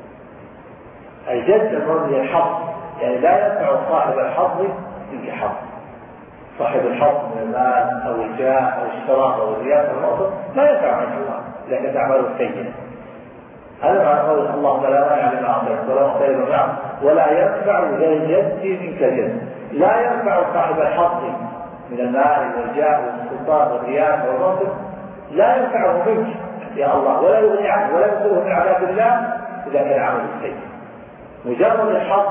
الجد المرضي الحظ، يعني لا ينفع صاحب الحظ منك حظ. صاحب الحظ من المال أو الجاه أو الشراب أو الرياسة والمنصب لا ينفع منك الله، لأنك تعمل السيئة. هذا معنى قول اللهم لا مانع لما أعطيت ولا معطي لما منعت ولا ينفع ذا الجد منك الجد. لا ينفع صاحب الحظ من المال والجاه والسلطان والرياسة والمنصب، لا ينفعه منك يا الله، ولا يغني عنه ولا ينقذه من عذاب الله إذا كان عمل السيء. مجرد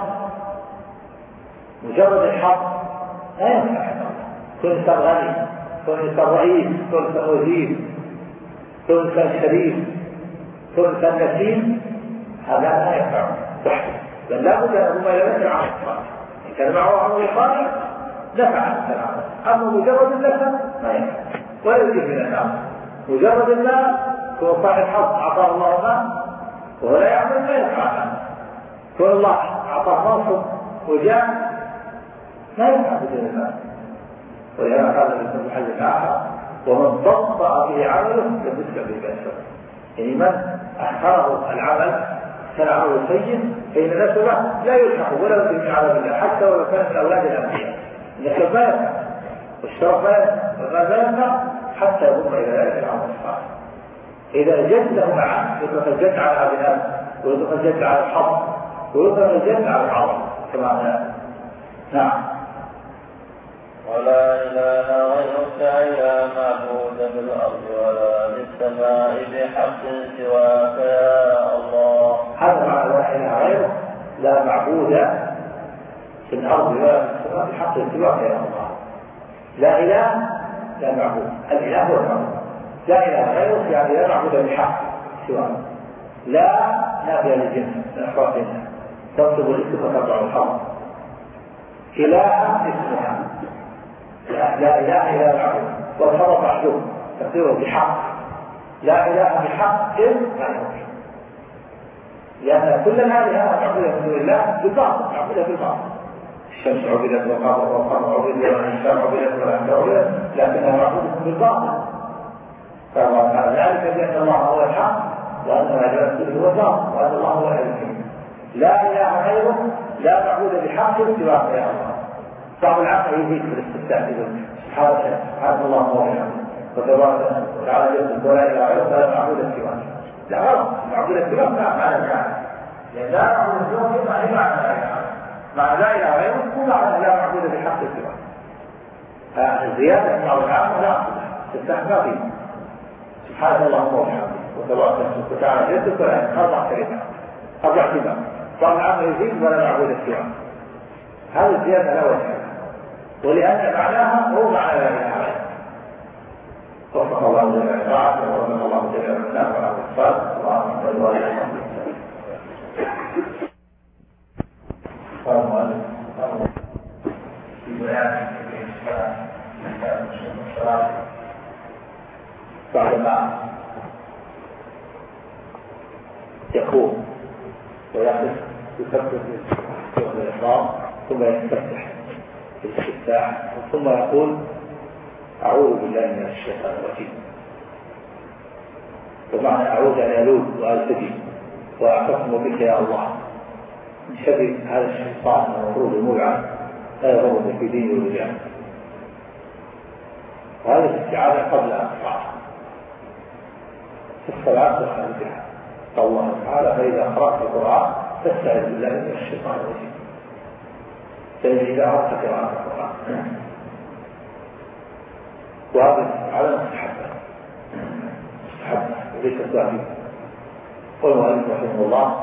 الحظ لا ينفع الله. كن إنسان غني، كن إنسان رئيس، كن إنسان وزير، كن إنسان شريف، كن إنسان نسيم، هذا لا ينفع وحده، بل لا بد أن هما يمثل عن الصالح. إن كان معه عمل صالح نفع السلام، أما مجرد النسب ما ينفع ولا يجيب من النار. مجرد المال كون صاحب حظ أعطاه الله مال وهو لا يعمل ما ينفع. كون الله أعطاه منصب وجاه لا ينفع بدون المال. ولهذا قال في الحديث الآخر: ومن بطأ به عمله لم يسبق به بأسره. يعني من أخره العمل كان عمله سيء فإن نسبه لا يلحق ولا يدرك من عذاب الله حتى ولو كان من أولاد الأنبياء. النسب ما ينفع والشرف ما ينفع حتى يضم إلى ذلك العمل الصالح. إذا جده معه يطلق الجد على أبناء، ويطلق الجد على الحظ، ويطلق الجد على العظم كما هنا. نعم. ولا إله غيرك لا معبود بالأرض ولا بالسماء بحق سواك يا الله. هذا معنى لا إله غيرك، لا معبود في الأرض ولا في السماء بحق سواك يا الله. لا إله لا معبود، الإله هو المعبود. لا إله غيرك يعني لا معبود بحق سواك. لا نافية للجنس من أفراد الجنس، تنصب الاسم وترفع الحظ. إله اسمها لا إله إلا معبود، والحظ محجوب تقديره بحق. لا إله بحق لا يمكن، لأن كل الآلهة معبودة من دون الله بالباطل، معبودة بالباطل. الشمس عبدت والقمر والقمر عبدت والإنسان عبدت والأنثى عبدت، لكنها معبودة بالباطل. فالله قال ذلك بأن الله هو الحق وأن ما جاء به هو الباطل وأن الله هو الحكيم. لا إله غيره لا معبود بحق سواك يا الله. بعض العقل يزيد في الاستفتاء يقول سبحان الله وبحمده وتبارك وتعالى جل ولا إله غيره لا معبود سواك. لا غلط، معبود سواك لا معنى ذلك، لأن لا معبود سواك معنى لا إله مع لا إله غيره هو معنى لا معبود بحق سواك. الزيادة من بعض العقل لا تستحقى فيه. سبحان الله وبحمده وتبارك وتعالى جل ولا إله 4 كلمات 4 كلمات. بعض العقل يزيد ولا معبود سواك، هذه الزيادة لا وجه لها، ولأن معناها هو معنى لا إله غيره. وفق الله جل وعلا ورحمة الله جل وعلا وعلى الصلاة اللهم صل وسلم. قال المؤلف في بيان الصلاة بعدما يقوم ويقف يكبر في الإحرام ثم يستفتح في الاستفتاح ثم يقول أعوذ بالله من الشيطان الرجيم. ومعنى أعوذ أن يلوذ وألتجي وأعتصم بك يا الله من شر هذا الشيطان المفروض الملعن لا يضرني في ديني ورجالي. وهذه الاستعاذة قبل أن تصعد في الصلاة وخارجها. قال الله تعالى فإذا قرأت القرآن فاستعذ بالله من الشيطان الرجيم. فإذا أردت قراءة القرآن وهذا على مستحبة وليس واجب. والمؤلف رحمه الله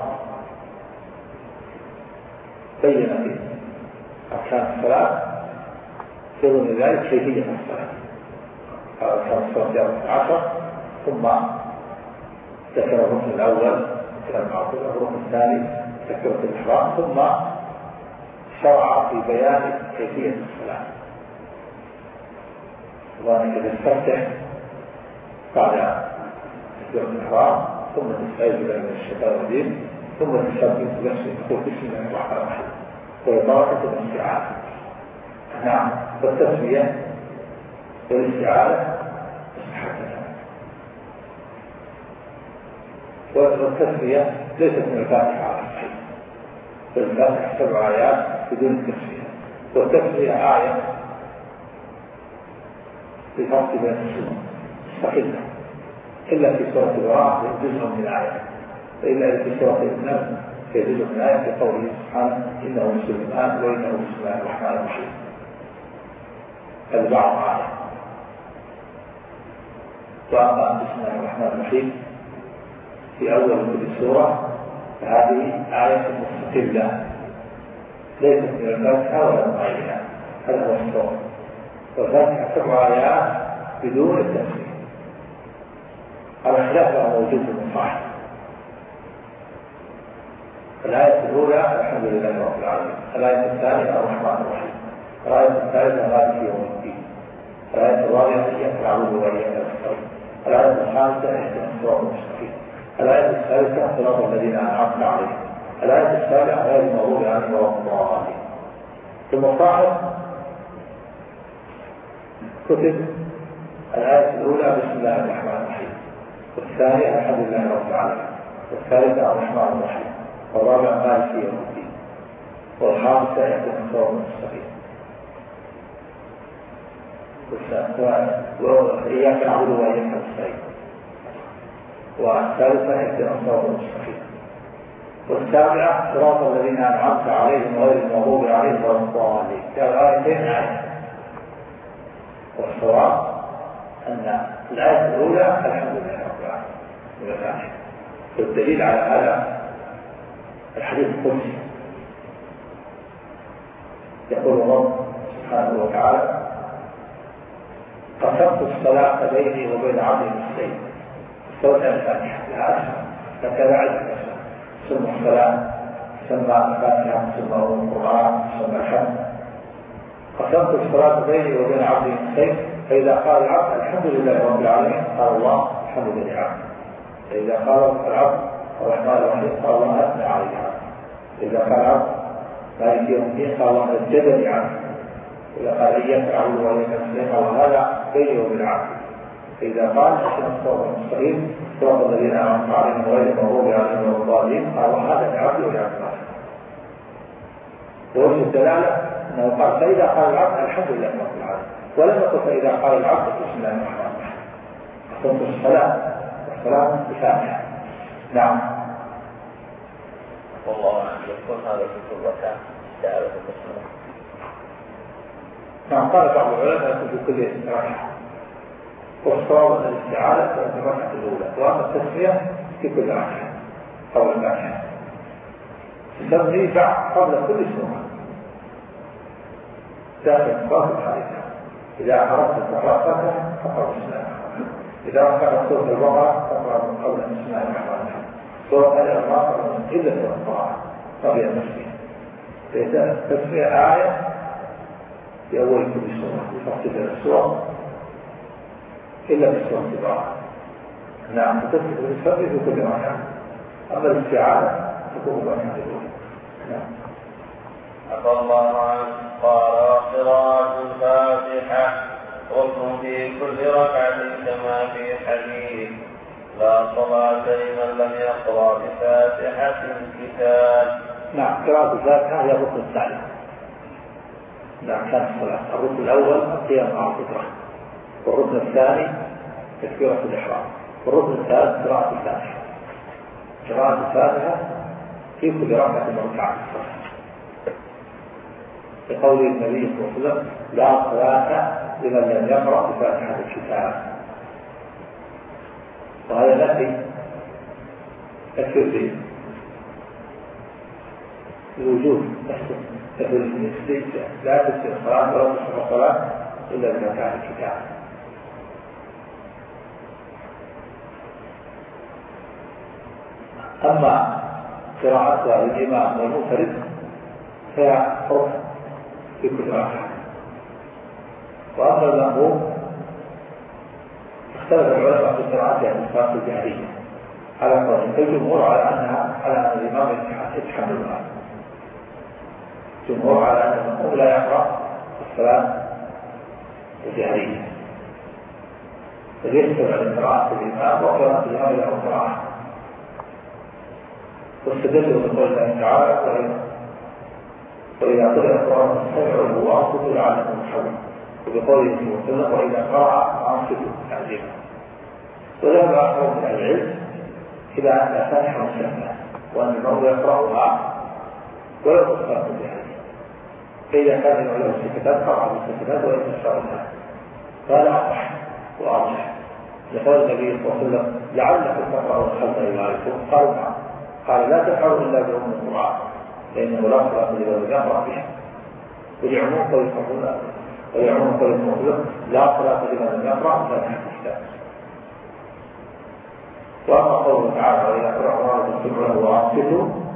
بين في أركان الصلاة في ضمن ذلك كيفية الصلاة. أركان الصلاة 10 ثم ذكر الركن الأول الركن الثاني تكبيرة الإحرام ثم شرع في بيان كيفية الصلاة. وأنك تستفتح بعد تكبيرة الإحرام ثم تستعيذ بالله من الشيطان الرجيم ثم تسبح تقول بسم الله الرحمن الرحيم ويبارك الاستعاذة. نعم. والتسمية والاستعاذة مستحبة. والتسمية ليست من الفاتحة على الصحيح، فالفاتحة 7 آيات بدون التسمية. والتسمية آية للفرق بين السنة مستقلة إلا في سورة البراءة جزء من آية، إلا في سورة النمل في جزء من آية في قوله سبحانه إنه مسلمان وإنه بسم الله الرحمن الرحيم. البعض آية. وأما بسم الله الرحمن الرحيم في أول كل سورة فهذه آية مستقلة ليست من الفاتحة ولا من غيرها. هذا هو الصوت. والفاتحة 7 آيات بدون التسمية. على خلافها موجود في المصاحف. الآية الأولى الحمد لله رب العالمين، الآية الثانية الرحمن الرحيم، الآية الثالثة مالك يوم الدين، الآية الرابعة إياك نعبد وإياك نستعين، الآية الخامسة اهدنا الصراط المستقيم، الآية الثالثة صراط الذين أنعمت عليهم، الآية السابعة غير المغضوب عليهم ولا الضالين. في المصاحف كتب الآية الأولى بسم الله الرحمن الرحيم، والثانية الحمد لله رب العالمين، والثالثة الرحمن الرحيم، والرابعة مالك يوم الدين، والخامسة اهدنا الصراط المستقيم. وإياك نعبد وإياك نستعين، والثالثة اهدنا الصراط المستقيم، والسابعة صراط الذين أنعمت عليهم غير المغضوب عليهم ولا الضالين. الآيتين آية. والصواب أن الآية الأولى الحمد لله رب العالمين، والدليل على هذا الحديث القدسي يقول الله سبحانه وتعالى قسمت الصلاة بيني وبين عبدي نصفين. الصلاة الفاتحة لا أسمع فكذا عدة أسمع ثم الصلاة ثم الفاتحة ثم القرآن ثم الحمد. قسمت الصلاة بيني وبين عبدي نصفين، فإذا قال العبد الحمد لله رب العالمين قال الله الحمد لله عبد، فإذا قال العبد الرحمن الرحيم قال الله أثنى علي عبد، إذا قال العبد مالك يوم الدين قال الله مجدني عبد، إذا قال إياك نعبد وإياك نستعين قال هذا بيني وبين عبدي، فإذا قال اهدنا الصراط المستقيم صراط الذين أنعمت عليهم غير المغضوب عليهم ولا الضالين قال هذا لعبدي ولعبد الله. ووجه الدلالة أنه قال فإذا قال العبد الحمد لله رب العالمين، ولم يقل فإذا قال العبد بسم الله الرحمن الرحيم. قسمت الصلاة بفاتحة. نعم. والله أعلم. يكون هذا في كل ركعة استعاذة بالبسملة. نعم. قال بعض العلماء يكون في كل ركعة، والصواب أن الاستعاذة في الركعة الأولى، وأما التسمية في كل ركعة قبل الفاتحة. تسمي بعد قبل كل سورة داخل صلاة الحديثة. إذا أردت تقرأ فاتحة فقرأ بسم الله الرحمن الرحيم، إذا أردت سورة البقرة فقرأ من قبل بسم الله الرحمن الرحيم، سورة آل عمران إلا سورة القرآن قبل التسمية. فإذا التسمية آية في أول كل سورة، في تفصيل السورة إلا في السورة البراءة. نعم تثبت بالفرد في كل ركعة، أما الاستعانة تكون بالركعة الأولى. نعم. عفى الله عنه. قال قراءة الفاتحة ركن في كل ركعة كما في حديث لا صلاة لمن لم يقرأ بفاتحة الكتاب. نعم قراءة الفاتحة هي الركن الثاني. نعم كانت الصلاة الركن الأول القيام مع الفطرة، والركن الثاني تكبيرة الإحرام، والركن الثالث قراءة الفاتحة. قراءة الفاتحة في كل ركعة من ركعات الصلاة، لقول النبي صلى الله عليه وسلم لا صلاة لمن لم يقرأ بفاتحة الكتاب. وهذا نفي تكفير الوجود لا تصير الصلاة ولا تصح الصلاة إلا بفاتحة الكتاب. أما قراءتها للإمام والمنفرد فهي ركن في كل ركعة. وأما المأموم اختلف العلماء في قراءتها في الصلاة الجهرية على قولين، الجمهور على أن الإمام يتحملها، الجمهور على أن المأموم لا يقرأ الصلاة الجهرية، فليستمع لقراءة الإمام وقراءة الإمام له قراءة. واستدلوا بقول الله تعالى وإذا قرأ القرآن فاستمعوا وأنصتوا لعلكم ترحمون، وبقوله صلى الله عليه وسلم وإذا قرأ أنصتوا تعليما. وذهب أكثر من العلم إلى أن فاتحة مسلمة وأن المرء يقرأها ولو تصرف بها، فإذا كان له سكتات قرأ بالسكتات وإن شاء قال أصح وأرجح، لقول النبي صلى الله عليه وسلم لعلكم تقرأون خلف إمامكم، قالوا نعم، قال لا تفعلوا إلا بأم القرآن فإنه لا صلاة لمن يقرأ بها. ولعموم قول الصحابة ويعموم قول الصحابة لا صلاة لمن يقرأ فاتحة الكتاب. وأما قوله تعالى وإذا قرأ فاستمعوا له وأنصتوا